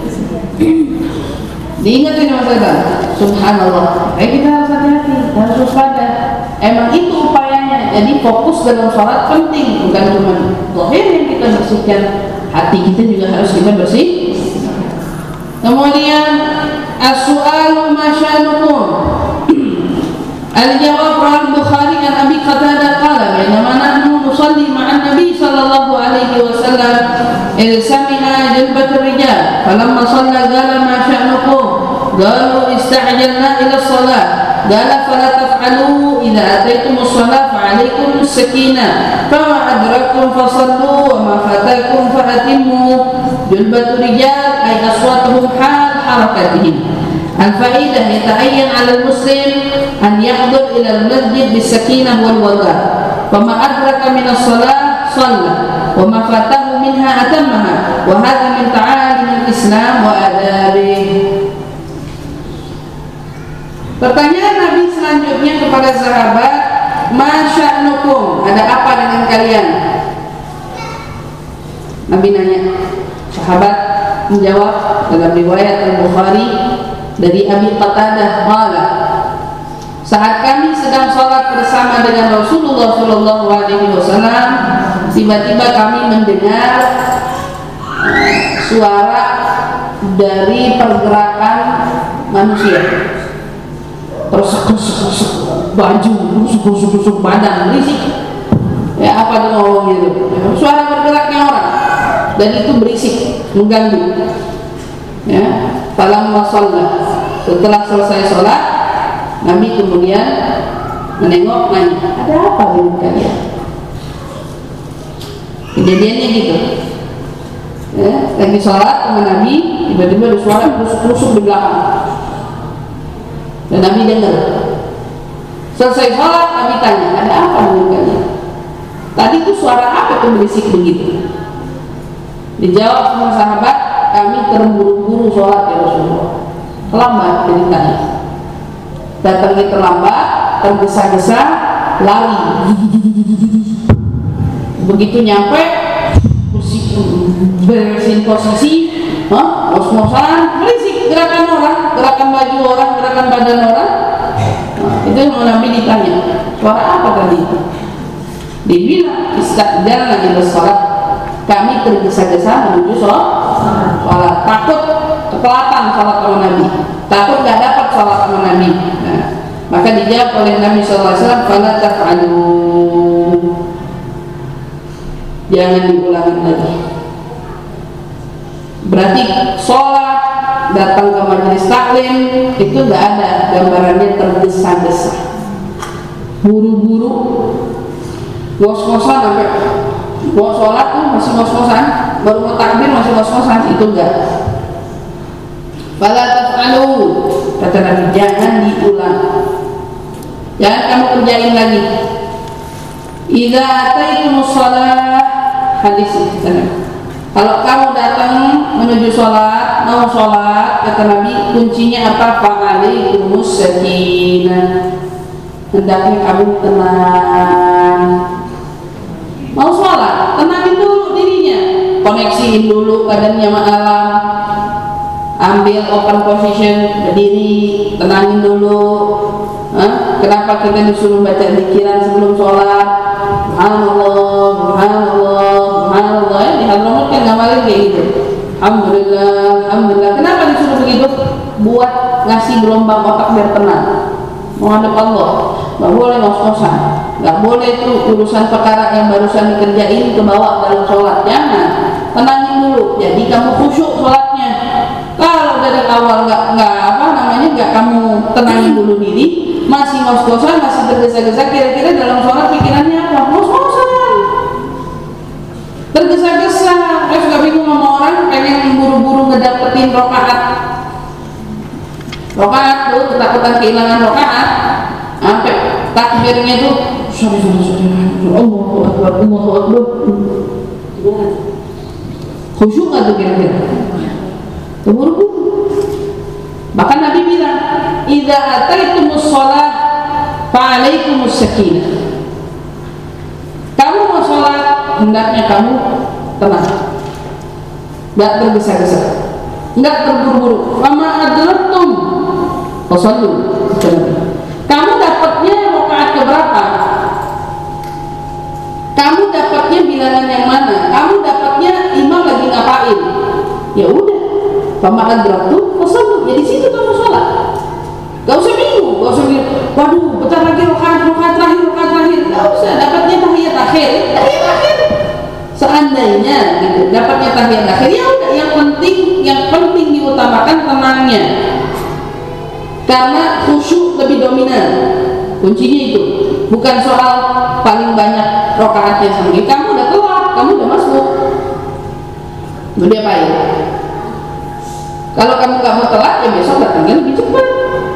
Diingetin sama setan. Subhanallah. Kita harus hati-hati, harus waspada. Emang itu upayanya. Jadi fokus dalam sholat penting, bukan cuma zahir yang kita bersihkan, hati kita juga harus kita bersih. Kemudian as-su'alu ma sya'nukum. Al-jawab Al Bukhari an Abi Qatadah qala bainama nahnu nusalli ma'an Nabi sallallahu alaihi wasallam idh sami'a jalbatur rijal falamma shalla qala ma sya'nukum qalu ista'jalna ila shalah qala fala taf'alu idza ataytumus shalah fa'alaykum as-sakinah fama adraktum fasallu wa ma fatakum fa'atimmu. Jalbatur rijal ay aswatuhum hal harakatihim. Al-faidah yata'ayyan 'ala al-muslim an yahdhur ila al-masjid bis-sakinah wal wada'. Wa ma adraka min as-shalah shalla wa ma fatahu minha atammaha wa hadha min ta'alim al-islam wa adabih. Pertanyaan Nabi selanjutnya kepada sahabat, ma sya'nukum, ada apa dengan kalian? Nabi nanya. Sahabat menjawab dalam riwayat Al-Bukhari dari Abi Qatadah qala, saat kami sedang sholat bersama dengan Rasulullah Shallallahu Alaihi Wasallam, tiba-tiba kami mendengar suara dari pergerakan manusia, terusuk-usuk baju, usuk-usuk badan, berisik. Ya apa tuh ngomong gitu? Suara bergeraknya orang, dan itu berisik, mengganggu. Ya, falamma shalla, setelah selesai sholat, Nabi kemudian menengok nanya, ada apa dengan kalian? Kejadiannya gitu. Ya, lagi sholat sama Nabi, tiba-tiba ada suara rusuk-rusuk di belakang, dan Nabi dengar. Selesai sholat, Nabi tanya, ada apa dengan kalian? Tadi itu suara apa yang berisik begitu? Dijawab sama sahabat, kami terburu-buru sholat ya Rasulullah, terlambat ceritanya. Datangnya terlambat, tergesa-gesa, lari. Begitu nyampe, beresin posisi, ngos-ngosan, berisik gerakan orang, gerakan baju orang, gerakan badan orang. Itu yang Nabi ditanya, suara apa tadi? Dia bilang, ista'jalna ila shalat, kami tergesa-gesa menuju sholat, takut ketelatan sholat sama Nabi, takut gak dapat sholat sama Nabi. Nah, maka dijawab oleh Nabi SAW, fala taf'alu, jangan diulangi lagi. Berarti sholat, datang ke majelis taklim itu gak ada gambarannya tergesa-gesa, buru-buru, ngos-ngosan, sampai mau sholat tuh masih ngos-ngosan, baru mau takbir masih ngos-ngosan, itu enggak. Fala taf'alu, kata Nabi, jangan diulang, jangan kamu kerjain lagi. Idza ataytumus shalah, hadis ini, kalau kamu datang menuju sholat, mau sholat, kata Nabi, kuncinya apa? Fa'alaikumus sakinah, hendaknya kamu tenang. Mau sholat, tenangin dulu dirinya, koneksiin dulu badannya sama alam, ambil open position, berdiri, tenangin dulu. Kenapa kita disuruh baca zikiran sebelum sholat? Subhanallah, subhanallah, subhanallah. Di Hadramaut kan ngamalin kayak gitu. Alhamdulillah, alhamdulillah. Kenapa disuruh begitu? Buat ngasih gelombang otak biar tenang, menghadap Allah. Gak boleh ngos-ngosan, gak boleh tuh urusan perkara yang barusan dikerjain kebawa dalam sholat. Jangan, tenangin dulu. Jadi kamu khusyuk sholatnya. Kalau dari awal nggak kamu tenangin dulu diri, masih ngos-ngosan, masih tergesa-gesa, kira-kira dalam sholat pikirannya apa? Ngos-ngosan, tergesa-gesa. Saya suka bingung sama orang pengen buru-buru ngedapetin rokaat tuh, ketakutan kehilangan rokaat, sampai takbirnya tuh sorry Allahu Akbar, Allahu Akbar. Khusyuk nggak tuh kira-kira? Buru-buru. Bahkan Nabi bilang, idza ataitumus shalah fa'alaikumus sakinah. Kamu mau sholat, hendaknya kamu tenang, nggak tergesa-gesa, nggak terburu-buru. Fama adraktum fasallu. Kamu dapatnya rakaat keberapa? Kamu dapatnya bilangan yang mana? Kamu dapatnya imam lagi ngapain? Ya udah, fama adraktum fasallu. Ya di situ kamu sholat. Gak usah bingung, gak usah bingung. Waduh, bentar lagi rakaat terakhir. Gak usah, dapatnya tahiyat akhir. Seandainya gitu, dapatnya tahiyat akhir, ya udah. Yang penting diutamakan tenangnya. Karena khusyuk lebih dominan. Kuncinya itu. Bukan soal paling banyak rakaatnya sama ini. Kamu udah keluar, kamu udah masuk. Mau diapain? Kalau kamu gak mau telat, ya besok datangnya lebih cepat.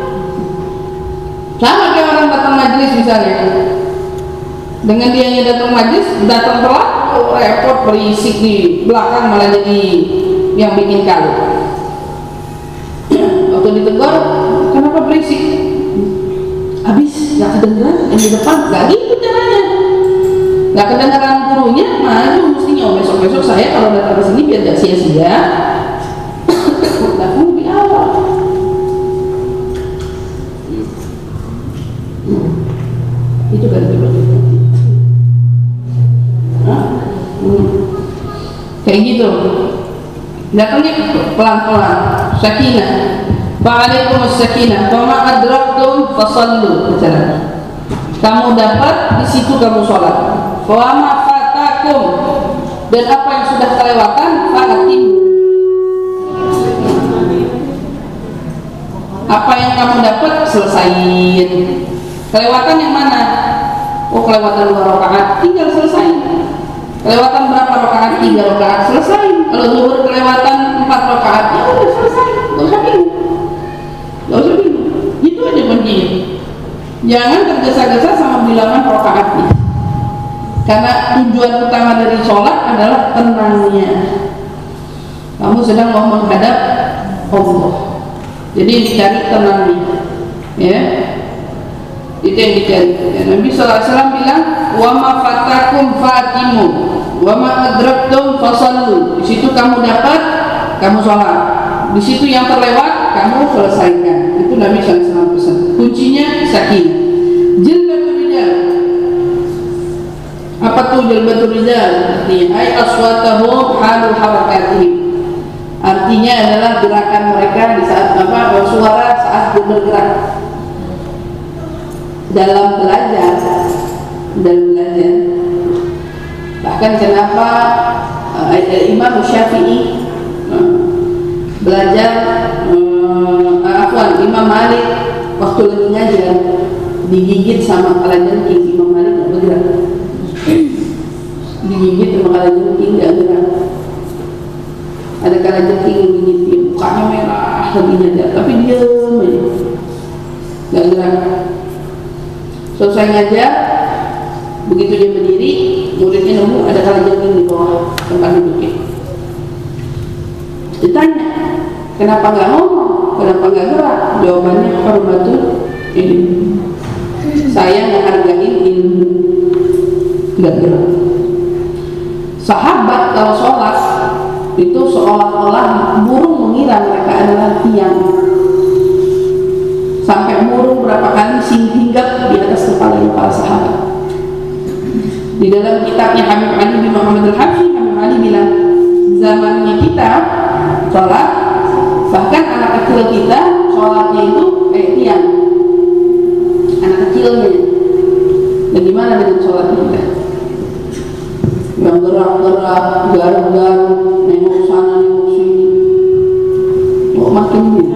Sama kayak orang datang majelis misalnya, dengan dia datang majelis, datang telat, repot, berisik di belakang, malah jadi yang bikin kalut. Waktu ditegur, kenapa berisik? Habis gak kedengeran yang di depan. Gak gitu caranya. Gak kedengeran gurunya, maju mestinya. Besok-besok saya kalau datang ke sini biar gak sia-sia, datang lebih awal. Itu kan kayak gitu. Datangnya pelan-pelan, sakinah. Fa'alaikumus sakinah, wa ma adraktum fasallu. Kamu dapat, di situ kamu sholat. Wa ma fatakum, dan apa yang sudah kelewatan, fa'atim. Apa yang kamu dapat, selesaiin. Kelewatan yang mana? Oh, kelewatan 2 rakaat, tinggal selesai. Kelewatan berapa rakaat? 3 rakaat, selesai. Kalau zuhur kelewatan 4 rakaat, ya udah selesai. Gak usah bingung. Itu aja kuncinya. Jangan tergesa-gesa sama bilangan rakaatnya. Karena tujuan utama dari sholat adalah tenangnya. Kamu sedang mau menghadap Allah. Jadi dicari tenangnya. Ya. Itu yang dicari. Ya, Nabi SAW bilang, wa ma fatakum fatimu, wa ma adraktum fasallu. Di situ kamu dapat, kamu sholat. Di situ yang terlewat, kamu selesaikan. Itu Nabi SAW pesan. Kuncinya sakinah. Jalbatul rijal. Apa tuh jalbatul rijal? Ai aswatahum halul harakatihim. Artinya adalah gerakan mereka di saat bersuara saat bergerak. Dalam belajar, bahkan kenapa Imam Syafi'i belajar, Imam Malik waktu lagi ngajar digigit sama kalajengking. Imam Malik nggak bergerak, digigit sama kalajengking nggak bergerak. Ada kalajengking yang digigit dia, mukanya merah lagi ngajar, tapi diam aja, nggak gerak. Selesai ngajar, begitu dia berdiri, muridnya nemu ada kalajengking di bawah tempat duduknya. Ditanya, kenapa nggak ngomong, kenapa nggak gerak? Jawabannya hormatul ilmu. Saya nggak hargain ilmu, nggak gerak. Sahabat kalau sholat itu seolah-olah burung mengira mereka adalah tiang, sampai burung berapa kali hinggap di atas kepala para sahabat. Di dalam kitabnya Habib Ali bin Muhammad Al-Habsyi, Habib Ali bilang zamannya kita sholat, bahkan anak kecil kita sholatnya itu kayak tiang, anak kecilnya. Bagaimana dengan sholat kita? Yang gerak-gerak, garuk-garuk, nengok sana, nengok sini, kok makin gitu.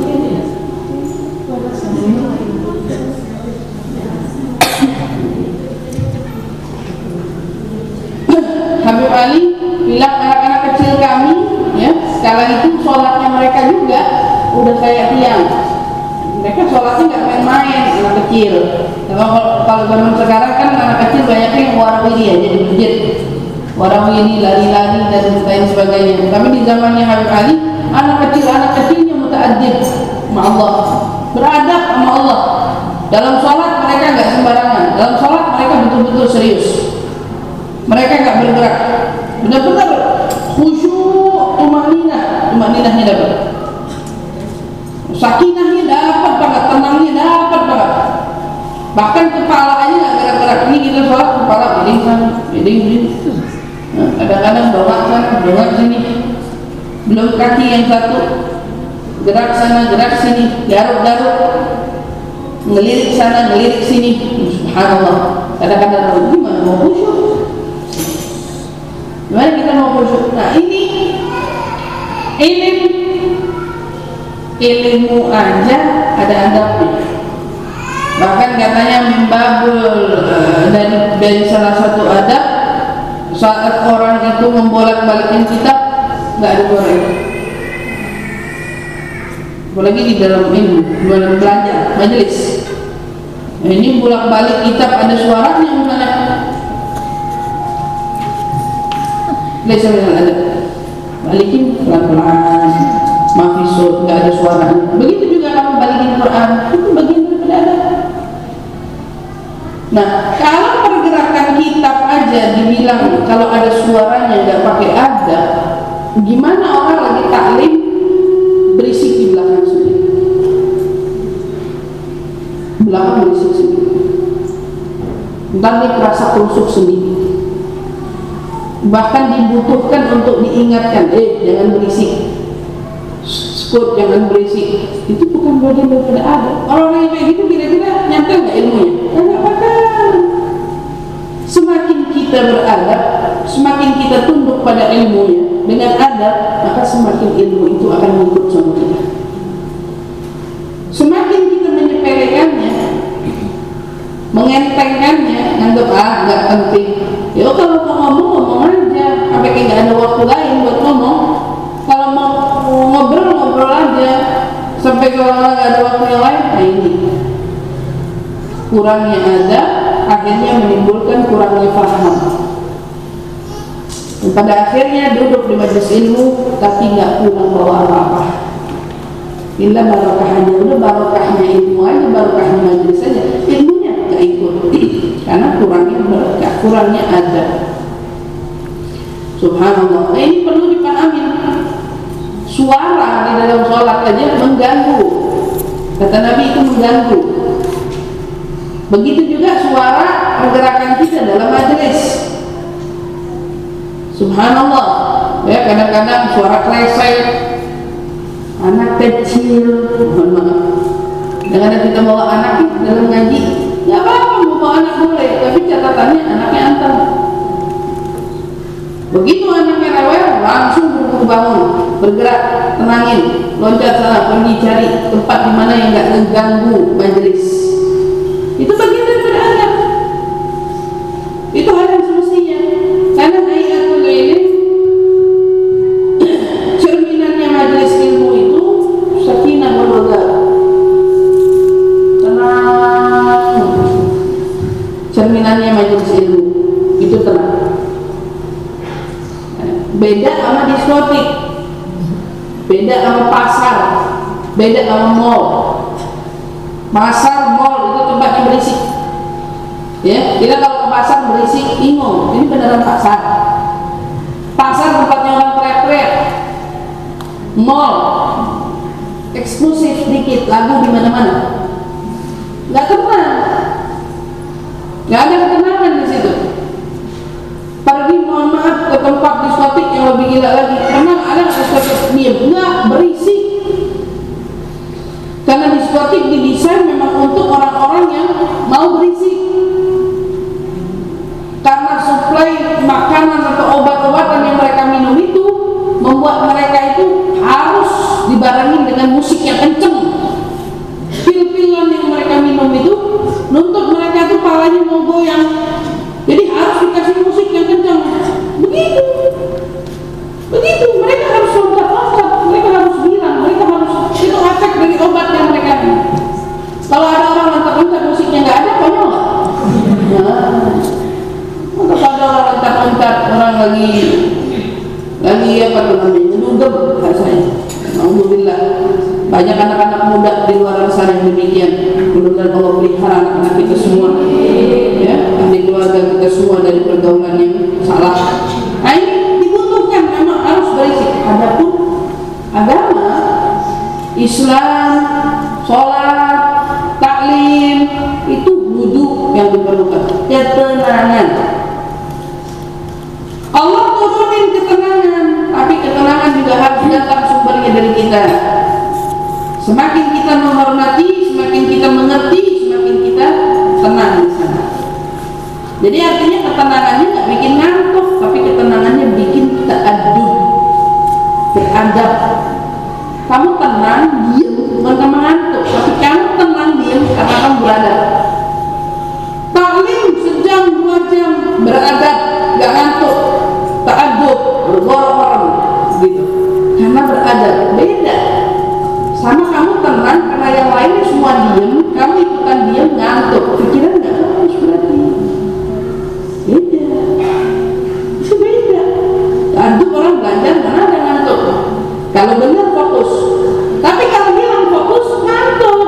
Habib Ali bilang anak-anak kecil kami, ya, sekarang itu sholatnya mereka juga udah kayak tiang. Mereka sholatnya nggak main-main, anak kecil. Kalau zaman sekarang kan anak kecil banyak yang warawiri aja di masjid, warawiri, lari-lari dan lain sebagainya. Tapi di zamannya Habib Ali, anak kecilnya muta'addib sama Allah, beradab sama Allah. Dalam sholat mereka nggak sembarangan, dalam sholat mereka betul-betul serius. Mereka nggak bergerak, benar-benar khusyuk, tumaninahnya dapat, sakinahnya dapat banget, tenangnya dapat banget. Bahkan kepalanya nggak gerak-gerak. Ini kita sholat kepala miring sana, miring. Nah, kadang-kadang dongak sana, dongak sini. Belum kaki yang satu gerak sana, gerak sini, garuk-garuk, ngelirik sana, ngelirik sini. Subhanallah. Kadang-kadang gimana mau khusyuk? Gimana kita mau khusyuk? Nah ini ilmu aja ada adabnya. Bahkan katanya membabul dari salah satu adab, saat orang itu membolak-balikin kitab nggak ada goreng. Apalagi di dalam ilmu, dalam belajar, majelis. Nah, ini bolak-balik kitab ada suaranya misalnya. Laisa minal adab. Balikin pelan-pelan, mafisud, nggak ada suaranya. Begitu juga kamu balikin Quran, itu bagian daripada adab. Nah, kalau pergerakan kitab aja dibilang kalau ada suaranya nggak pakai adab, gimana orang lagi taklim berisik di belakang sini? Belakang berisik sendiri. Ntar dia merasa kusuk sendiri. Bahkan dibutuhkan untuk diingatkan, jangan berisik, skut, jangan berisik. Itu bukan bagian daripada adab. Kalau orang yang kayak gitu kira-kira nyata nggak ilmunya? Nggak bakal. Semakin kita beradab, semakin kita tunduk pada ilmunya dengan adab, maka semakin ilmu itu akan mengikut sama kita. Semakin kita menyepelekannya, mengentengkannya, anggap nggak penting. Ya kalau mau ngomong aja, sampai kayak nggak ada waktu lain buat ngomong. Kalau mau ngobrol aja, sampai kalau nggak ada waktu yang lain. Nah ini kurangnya ada, akhirnya menimbulkan kurangnya paham. Dan pada akhirnya duduk di majelis ilmu, tapi nggak pulang bawa apa-apa. Illa barokahnya, udah barokahnya ilmu aja, barokahnya majelis aja, ilmunya nggak ikut. Karena kurangnya berkah, kurangnya ada. Subhanallah. Nah, ini perlu dipahami. Suara di dalam sholat aja mengganggu. Kata Nabi itu mengganggu. Begitu juga suara pergerakan kita dalam majelis. Subhanallah. Ya, kadang-kadang suara klesek, anak kecil, mohon maaf. Kadang-kadang kita bawa anak dalam ngaji, nggak apa-apa bawa anak boleh, tapi catatannya anaknya antar. Begitu anaknya rewel, langsung bangun, bergerak, tenangin, loncat sana, pergi cari tempat di mana yang nggak mengganggu majelis. Itu bagian daripada adab. Itu hal yang semestinya. Karena hayatul ilm, cerminannya majelis ilmu itu sakinah wal wada. Tenang. Cerminannya majelis ilmu itu tenang. Beda sama diskotik, beda sama pasar, beda sama mall. Pasar, mall itu tempatnya berisik. Ya, kita kalau ke pasar berisik, bingung. Ini beneran pasar. Pasar tempatnya orang teriak-teriak, mall eksklusif dikit, lagu di mana-mana, nggak tenang, nggak ada ketenangan di situ. Pergi mohon maaf ke tempat diskotik yang lebih gila lagi, memang ada diskotik diam, nggak berisik. Karena diskotik didesain memang untuk orang-orang yang mau berisik. Karena suplai makanan atau obat-obatan yang mereka minum itu membuat mereka itu harus dibarengi dengan musik yang kenceng. Pil-pilan yang mereka minum itu nuntut mereka itu palanya mau goyang, jadi harus dikasih musik yang kenceng. Begitu mereka harus loncat-loncat, mereka harus bilang, mereka harus itu efek dari obat yang mereka minum. Kalau ada orang loncat-loncat musiknya nggak ada, konyol nggak? Kalau ada orang loncat-loncat, orang lagi apa tuh namanya, ngedugem rasanya. Alhamdulillah banyak anak-anak muda di luar sana yang demikian. Mudah-mudahan Allah pelihara anak-anak kita semua, ya, ahli keluarga kita semua dari pergaulan yang salah. Nah, ini dibutuhkan, memang harus berisik. Adapun agama Islam, sholat, taklim itu wudhu yang diperlukan, ketenangan. Allah turunin ketenangan, tapi ketenangan juga harus datang sumbernya dari kita. Semakin kita menghormati, semakin kita mengerti, semakin kita tenang di sana. Jadi artinya ketenangannya nggak bikin ngantuk, tapi ketenangannya bikin ta'adub, beradab. Kamu tenang, diam, bukan kamu ngantuk, tapi kamu tenang, diam karena kamu beradab. Taklim sejam 2 jam beradab, nggak ngantuk, ta'adub, bergorong gitu. Karena beradab beda. Sama kamu tenang karena yang lainnya semua diam, kamu ikutan diam ngantuk, pikiran nggak fokus berarti. Beda, itu beda. Ta'adub orang belajar mana ada ngantuk. Kalau benar fokus, tapi kalau bilang fokus ngantuk.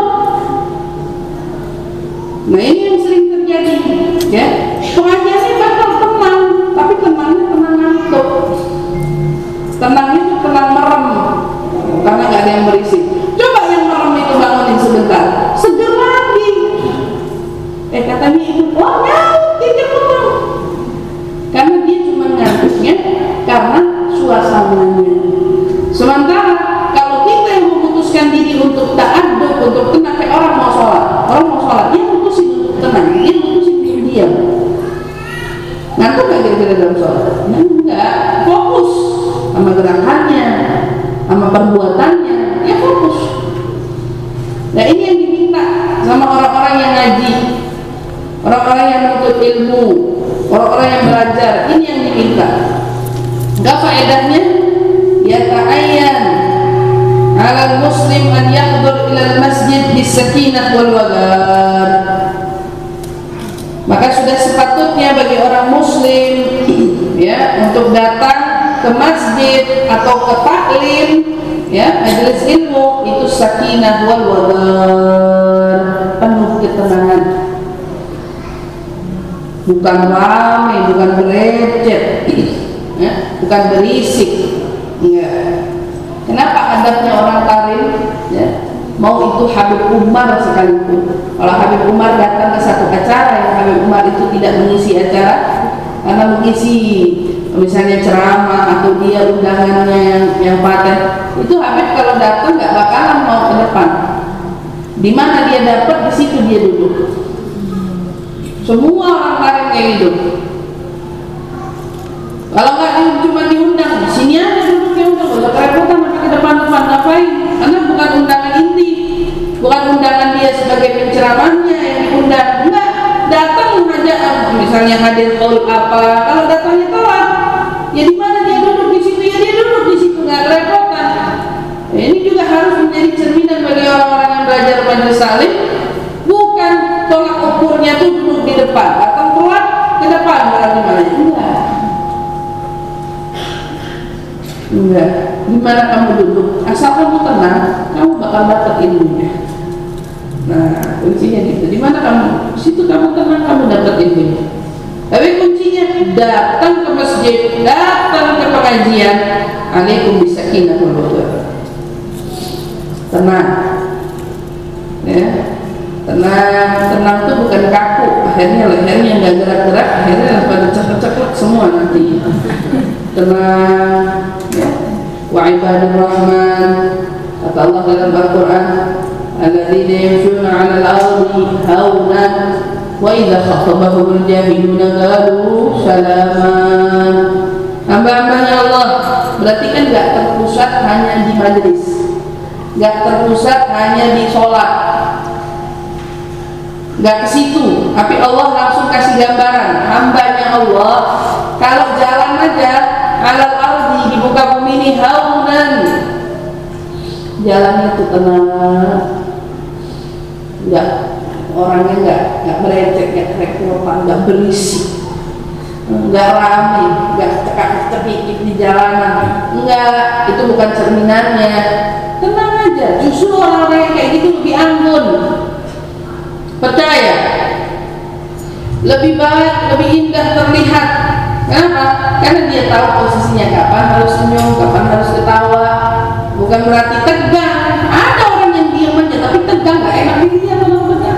Nah ini yang sering terjadi, ya. Pengajiannya bakal tenang, tapi tenangnya tenang ngantuk. Tenangnya itu tenang merem, karena nggak ada yang berisik. Coba yang merem itu bangunin sebentar, seger lagi. Katanya itu, oh ngantuk, tidak tenang. Karena dia cuma ngantuknya karena suasananya. Sementara kalau kita yang memutuskan diri untuk ta'adub, untuk tenang, kayak orang mau sholat, dia mutusin untuk tenang, dia mutusin untuk diam. Ngantuk gak kira-kira dalam sholat? Enggak, fokus sama gerakannya, sama perbuatannya, ya fokus. Nah ini yang diminta sama orang-orang yang ngaji, orang-orang yang menuntut ilmu, orang-orang yang belajar, ini yang diminta. Enggak faedahnya? Yata'ayyan 'ala al-muslim an yahdhur ila al-masjid bis-sakinah wal waqar. Maka sudah sepatutnya bagi orang muslim, ya, untuk datang ke masjid atau ke taklim, ya, majelis ilmu itu sakinah wal waqar, penuh ketenangan. Bukan ramai, bukan berecet, ya, bukan berisik. Enggak. Kenapa adabnya orang karim, ya? Mau itu Habib Umar sekalipun. Kalau Habib Umar datang ke satu acara yang Habib Umar itu tidak mengisi acara, karena mengisi misalnya ceramah atau dia undangannya yang paten, itu Habib kalau datang nggak bakalan mau ke depan. Di mana dia dapat, di situ dia duduk. Semua orang karim kayak gitu. Kalau nggak cuma diundang, di sini aja duduknya, udah nggak usah kerepotan sampai ke depan-depan. Ngapain? Karena bukan undangan inti, bukan undangan dia sebagai penceramahnya yang diundang. Enggak, datang aja, misalnya hadir qaul apa. Kalau datangnya telat, ya di mana dia duduk di situ, ya dia duduk di situ, nggak kerepotan. Nah, ini juga harus menjadi cerminan bagi orang-orang yang belajar majelis salim. Bukan tolak ukurnya tuh duduk di depan, atau telat ke depan, berarti mana? Enggak, dimana kamu duduk, asal kamu tenang, kamu bakal dapat ilmunya. Nah, kuncinya gitu. Dimana kamu, situ kamu tenang, kamu dapat ilmunya. Tapi kuncinya datang ke masjid, datang ke pengajian. Alaikum bisakinah wal waqar. tenang, ya. Tenang itu bukan kaku, akhirnya lehernya nggak gerak-gerak, akhirnya pada ceklek-ceklek semua nanti. Tenang, ya. Wa ibadur rahman, kata Allah dalam Al-Quran, alladzina yamshuna 'alal ardi haunan wa idza khatabahumul jahiluna qalu salaman. Hamba-hambanya Allah berarti kan nggak terpusat hanya di majelis, nggak terpusat hanya di sholat, nggak ke situ, tapi Allah langsung kasih gambaran hambanya Allah kalau jalan aja alal ardi di muka bumi ini haunan, jalannya itu tenang, nggak orangnya nggak merecek, nggak kerepotan, nggak berisik, nggak ramai, nggak cekak-cekik di jalanan, enggak, itu bukan cerminannya. Tenang aja, justru orang-orang yang kayak gitu lebih anggun, percaya, lebih baik, lebih indah terlihat. Kenapa? Karena dia tahu posisinya kapan harus senyum, kapan harus ketawa. Bukan berarti tegang. Ada orang yang diam aja tapi tegang, nggak enak dirinya kalau tegang.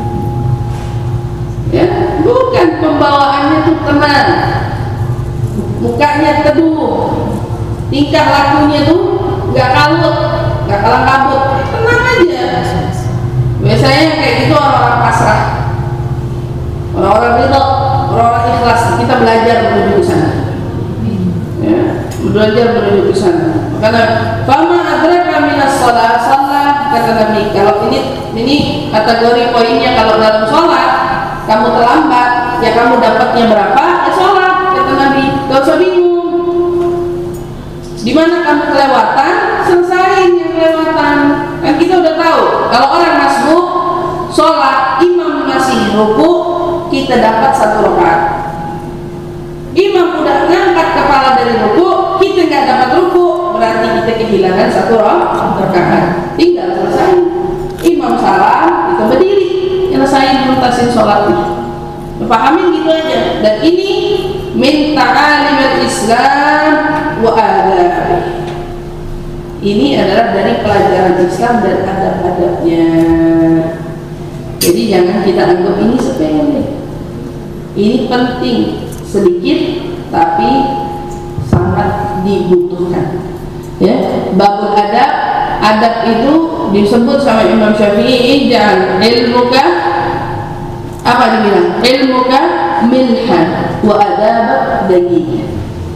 Ya, bukan, pembawaannya tuh tenang, mukanya teduh, tingkah lakunya tuh nggak kalut, nggak kalang kabut, tenang aja. Biasanya kayak gitu orang-orang pasrah, orang-orang ridho, orang-orang ikhlas. Kita belajar menuju ke sana, ya, belajar menuju ke sana. Makanya fama adraka minas shalah, kata Nabi, kalau ini kategori poinnya, kalau dalam sholat kamu terlambat, ya kamu dapatnya berapa? Ya sholat, kata Nabi. Gak usah bingung. Di mana kamu kelewatan, selesain yang kelewatan. Kan kita udah tahu, kalau orang masbuk sholat, imam masih ruku, kita dapat 1 rakaat. Imam udah ngangkat kepala dari ruku, kita nggak dapat ruku, berarti kita kehilangan 1 rakaat. Tinggal selesai. Imam salam, kita berdiri, selesai tuntasin sholatnya. Pahamin gitu aja. Dan ini min ta'alimil Islam wa adab. Ini adalah dari pelajaran Islam dan adab-adabnya. Jadi jangan kita anggap ini sepele. Ini penting, sedikit tapi sangat dibutuhkan. Ya, babul adab, adab itu disebut sama Imam Syafi'i, jangan ilmuka, apa dibilang? Ilmuka milhan wa adab dagingnya.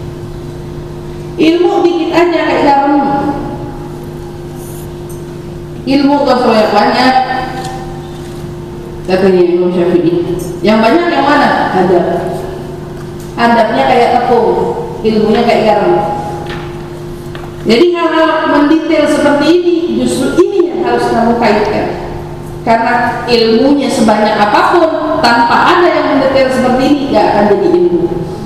Ilmu dikit aja kayak garam. Ilmu gak banyak, katanya Imam Syafi'i. Yang banyak yang mana? Adab. Adabnya kayak tepung, ilmunya kayak garam. Jadi hal-hal mendetail seperti ini, justru ini yang harus kamu kaitkan. Karena ilmunya sebanyak apapun, tanpa ada yang mendetail seperti ini, gak akan jadi ilmu.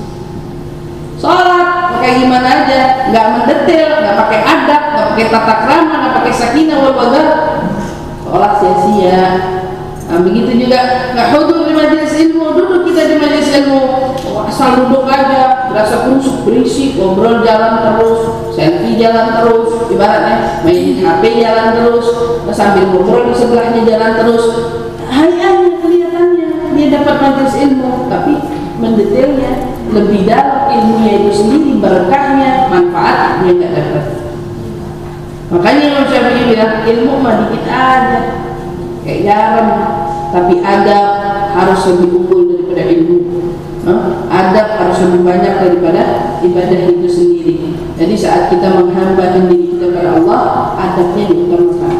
Sholat pakai gimana aja, gak mendetail, gak pakai adab, gak pakai tata krama, gak pakai sakinah wal wadar, sholat sia-sia. Nah, begitu juga nggak hudur di majelis ilmu, duduk kita di majelis ilmu, asal duduk aja, berasa kusuk, berisik, ngobrol jalan terus, selfie jalan terus, ibaratnya main HP jalan terus, sambil ngobrol di sebelahnya jalan terus. Hayanya kelihatannya dia dapat majelis ilmu, tapi mendetailnya lebih dalam ilmunya itu sendiri, berkahnya, manfaatnya nggak dapat. Makanya Imam Syafi'i bilang ilmu mah dikit aja, kayak garam, tapi adab harus lebih unggul daripada ilmu. Adab harus lebih banyak daripada ibadah itu sendiri. Jadi saat kita menghambakan diri kita kepada Allah, adabnya diutamakan.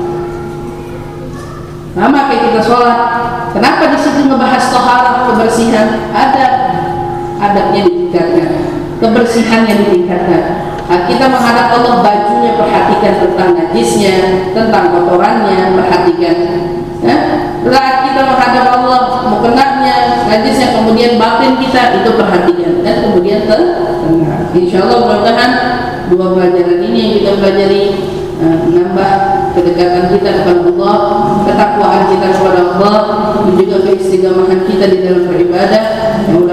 Sama kayak kita sholat, kenapa di situ ngebahas taharah, kebersihan? Adabnya ditingkatkan, kebersihannya ditingkatkan. Kita menghadap Allah, bajunya perhatikan tentang najisnya, tentang kotorannya, perhatikan. Saat kita menghadap Allah, mukenanya, najisnya, kemudian batin kita itu perhatikan, dan kemudian tenang. Insya Allah mudah-mudahan 2 pelajaran ini yang kita pelajari menambah kedekatan kita kepada Allah, ketakwaan kita kepada Allah, dan juga keistiqomahan kita di dalam beribadah. Mudah-mudahan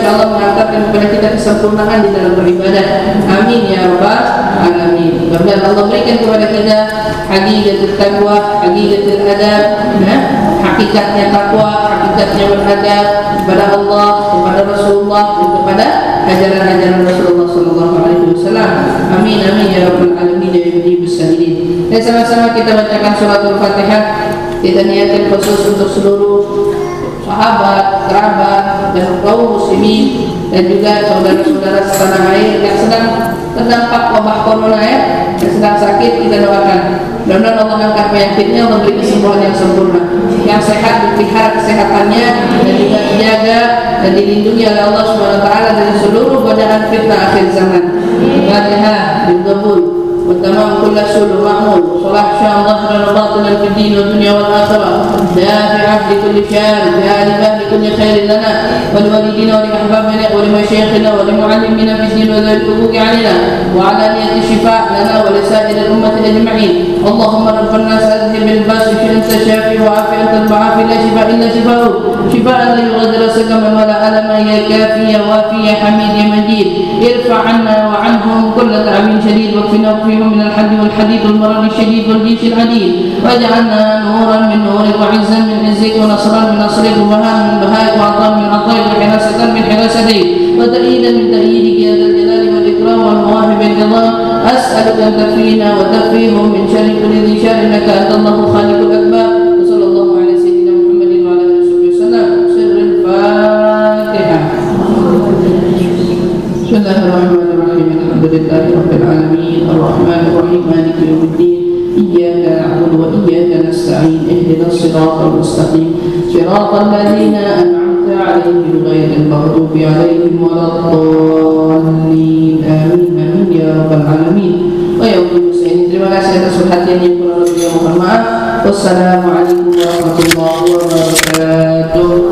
insyaallah mengantarkan kepada kita kesempurnaan di dalam beribadah. Amin ya rabbal alamin. Mudah-mudahan Allah berikan kepada kita haqiqatul taqwa, haqiqatul adab, hakikatnya takwa, hakikatnya beradab kepada Allah, kepada Rasulullah, dan kepada ajaran-ajaran Rasulullah sallallahu alaihi wasallam. Amin amin ya rabbal alamin ya iblis salihin. Dan sama-sama kita bacakan suratul Fatihah. Kita niatkan khusus untuk seluruh sahabat, kerabat, dan kaum muslimin, dan juga saudara-saudara setanah air yang sedang terdampak wabah corona yang sedang sakit. Kita doakan mudah-mudahan Allah mengangkat penyakitnya, Allah beri kesembuhan yang sempurna, yang sehat, dipelihara kesehatannya, dan juga dijaga dan dilindungi oleh Allah Subhanahu wa taala dari seluruh godaan fitnah akhir zaman. Al-Fatihah bil-qabul وتمام كل سر معمول صلاح شان ظهرا وباطنا في الدين والدنيا والآخرة دافعا لكل شان جالبا لكل خير لنا ولوالدينا ولأحبابنا ولمشايخنا ولمعلمنا في الدين وذوي الحقوق علينا وعلى نية الشفاء لنا ولسائر الأمة أجمعين. اللهم رب الناس أذهب الباس أنت شافي وعافي أنت المعافي لا شفاء إلا شفاؤك شفاء لا يغادر سقما ولا ألما يا كافي يا وافي يا حميد يا مجيد. ارفع عنا وعنهم كل تعب شديد واكفنا من الحد والحديد والمرض الشديد والجيش العديد واجعلنا نورا من نورك وعزا من عزك ونصرا من نصرك وبهاء من بهائك وعطاء من عطائك وحراسة من حراستك وتأييدا من تأييدك يا ذا الجلال والإكرام والمواهب العظام. أسألك أن تكفينا وتكفيهم من شر كل ذي شر إنك أنت الله خالق الأكبر. وصلى الله على سيدنا محمد وعلى آله وصحبه وسلم. سر الفاتحة. بسم الله الرحمن الرحيم. الحمد لله رب العالمين الرحمن الرحيم مالك يوم الدين إياك نعبد وإياك نستعين اهدنا الصراط المستقيم صراط الذين أنعمت عليهم غير المغضوب عليهم ولا الضالين آمين آمين يا رب العالمين. ويوم المسلمين. Terima kasih atas perhatian yang kurang lebih. Mohon maaf. Wassalamualaikum warahmatullahi wabarakatuh.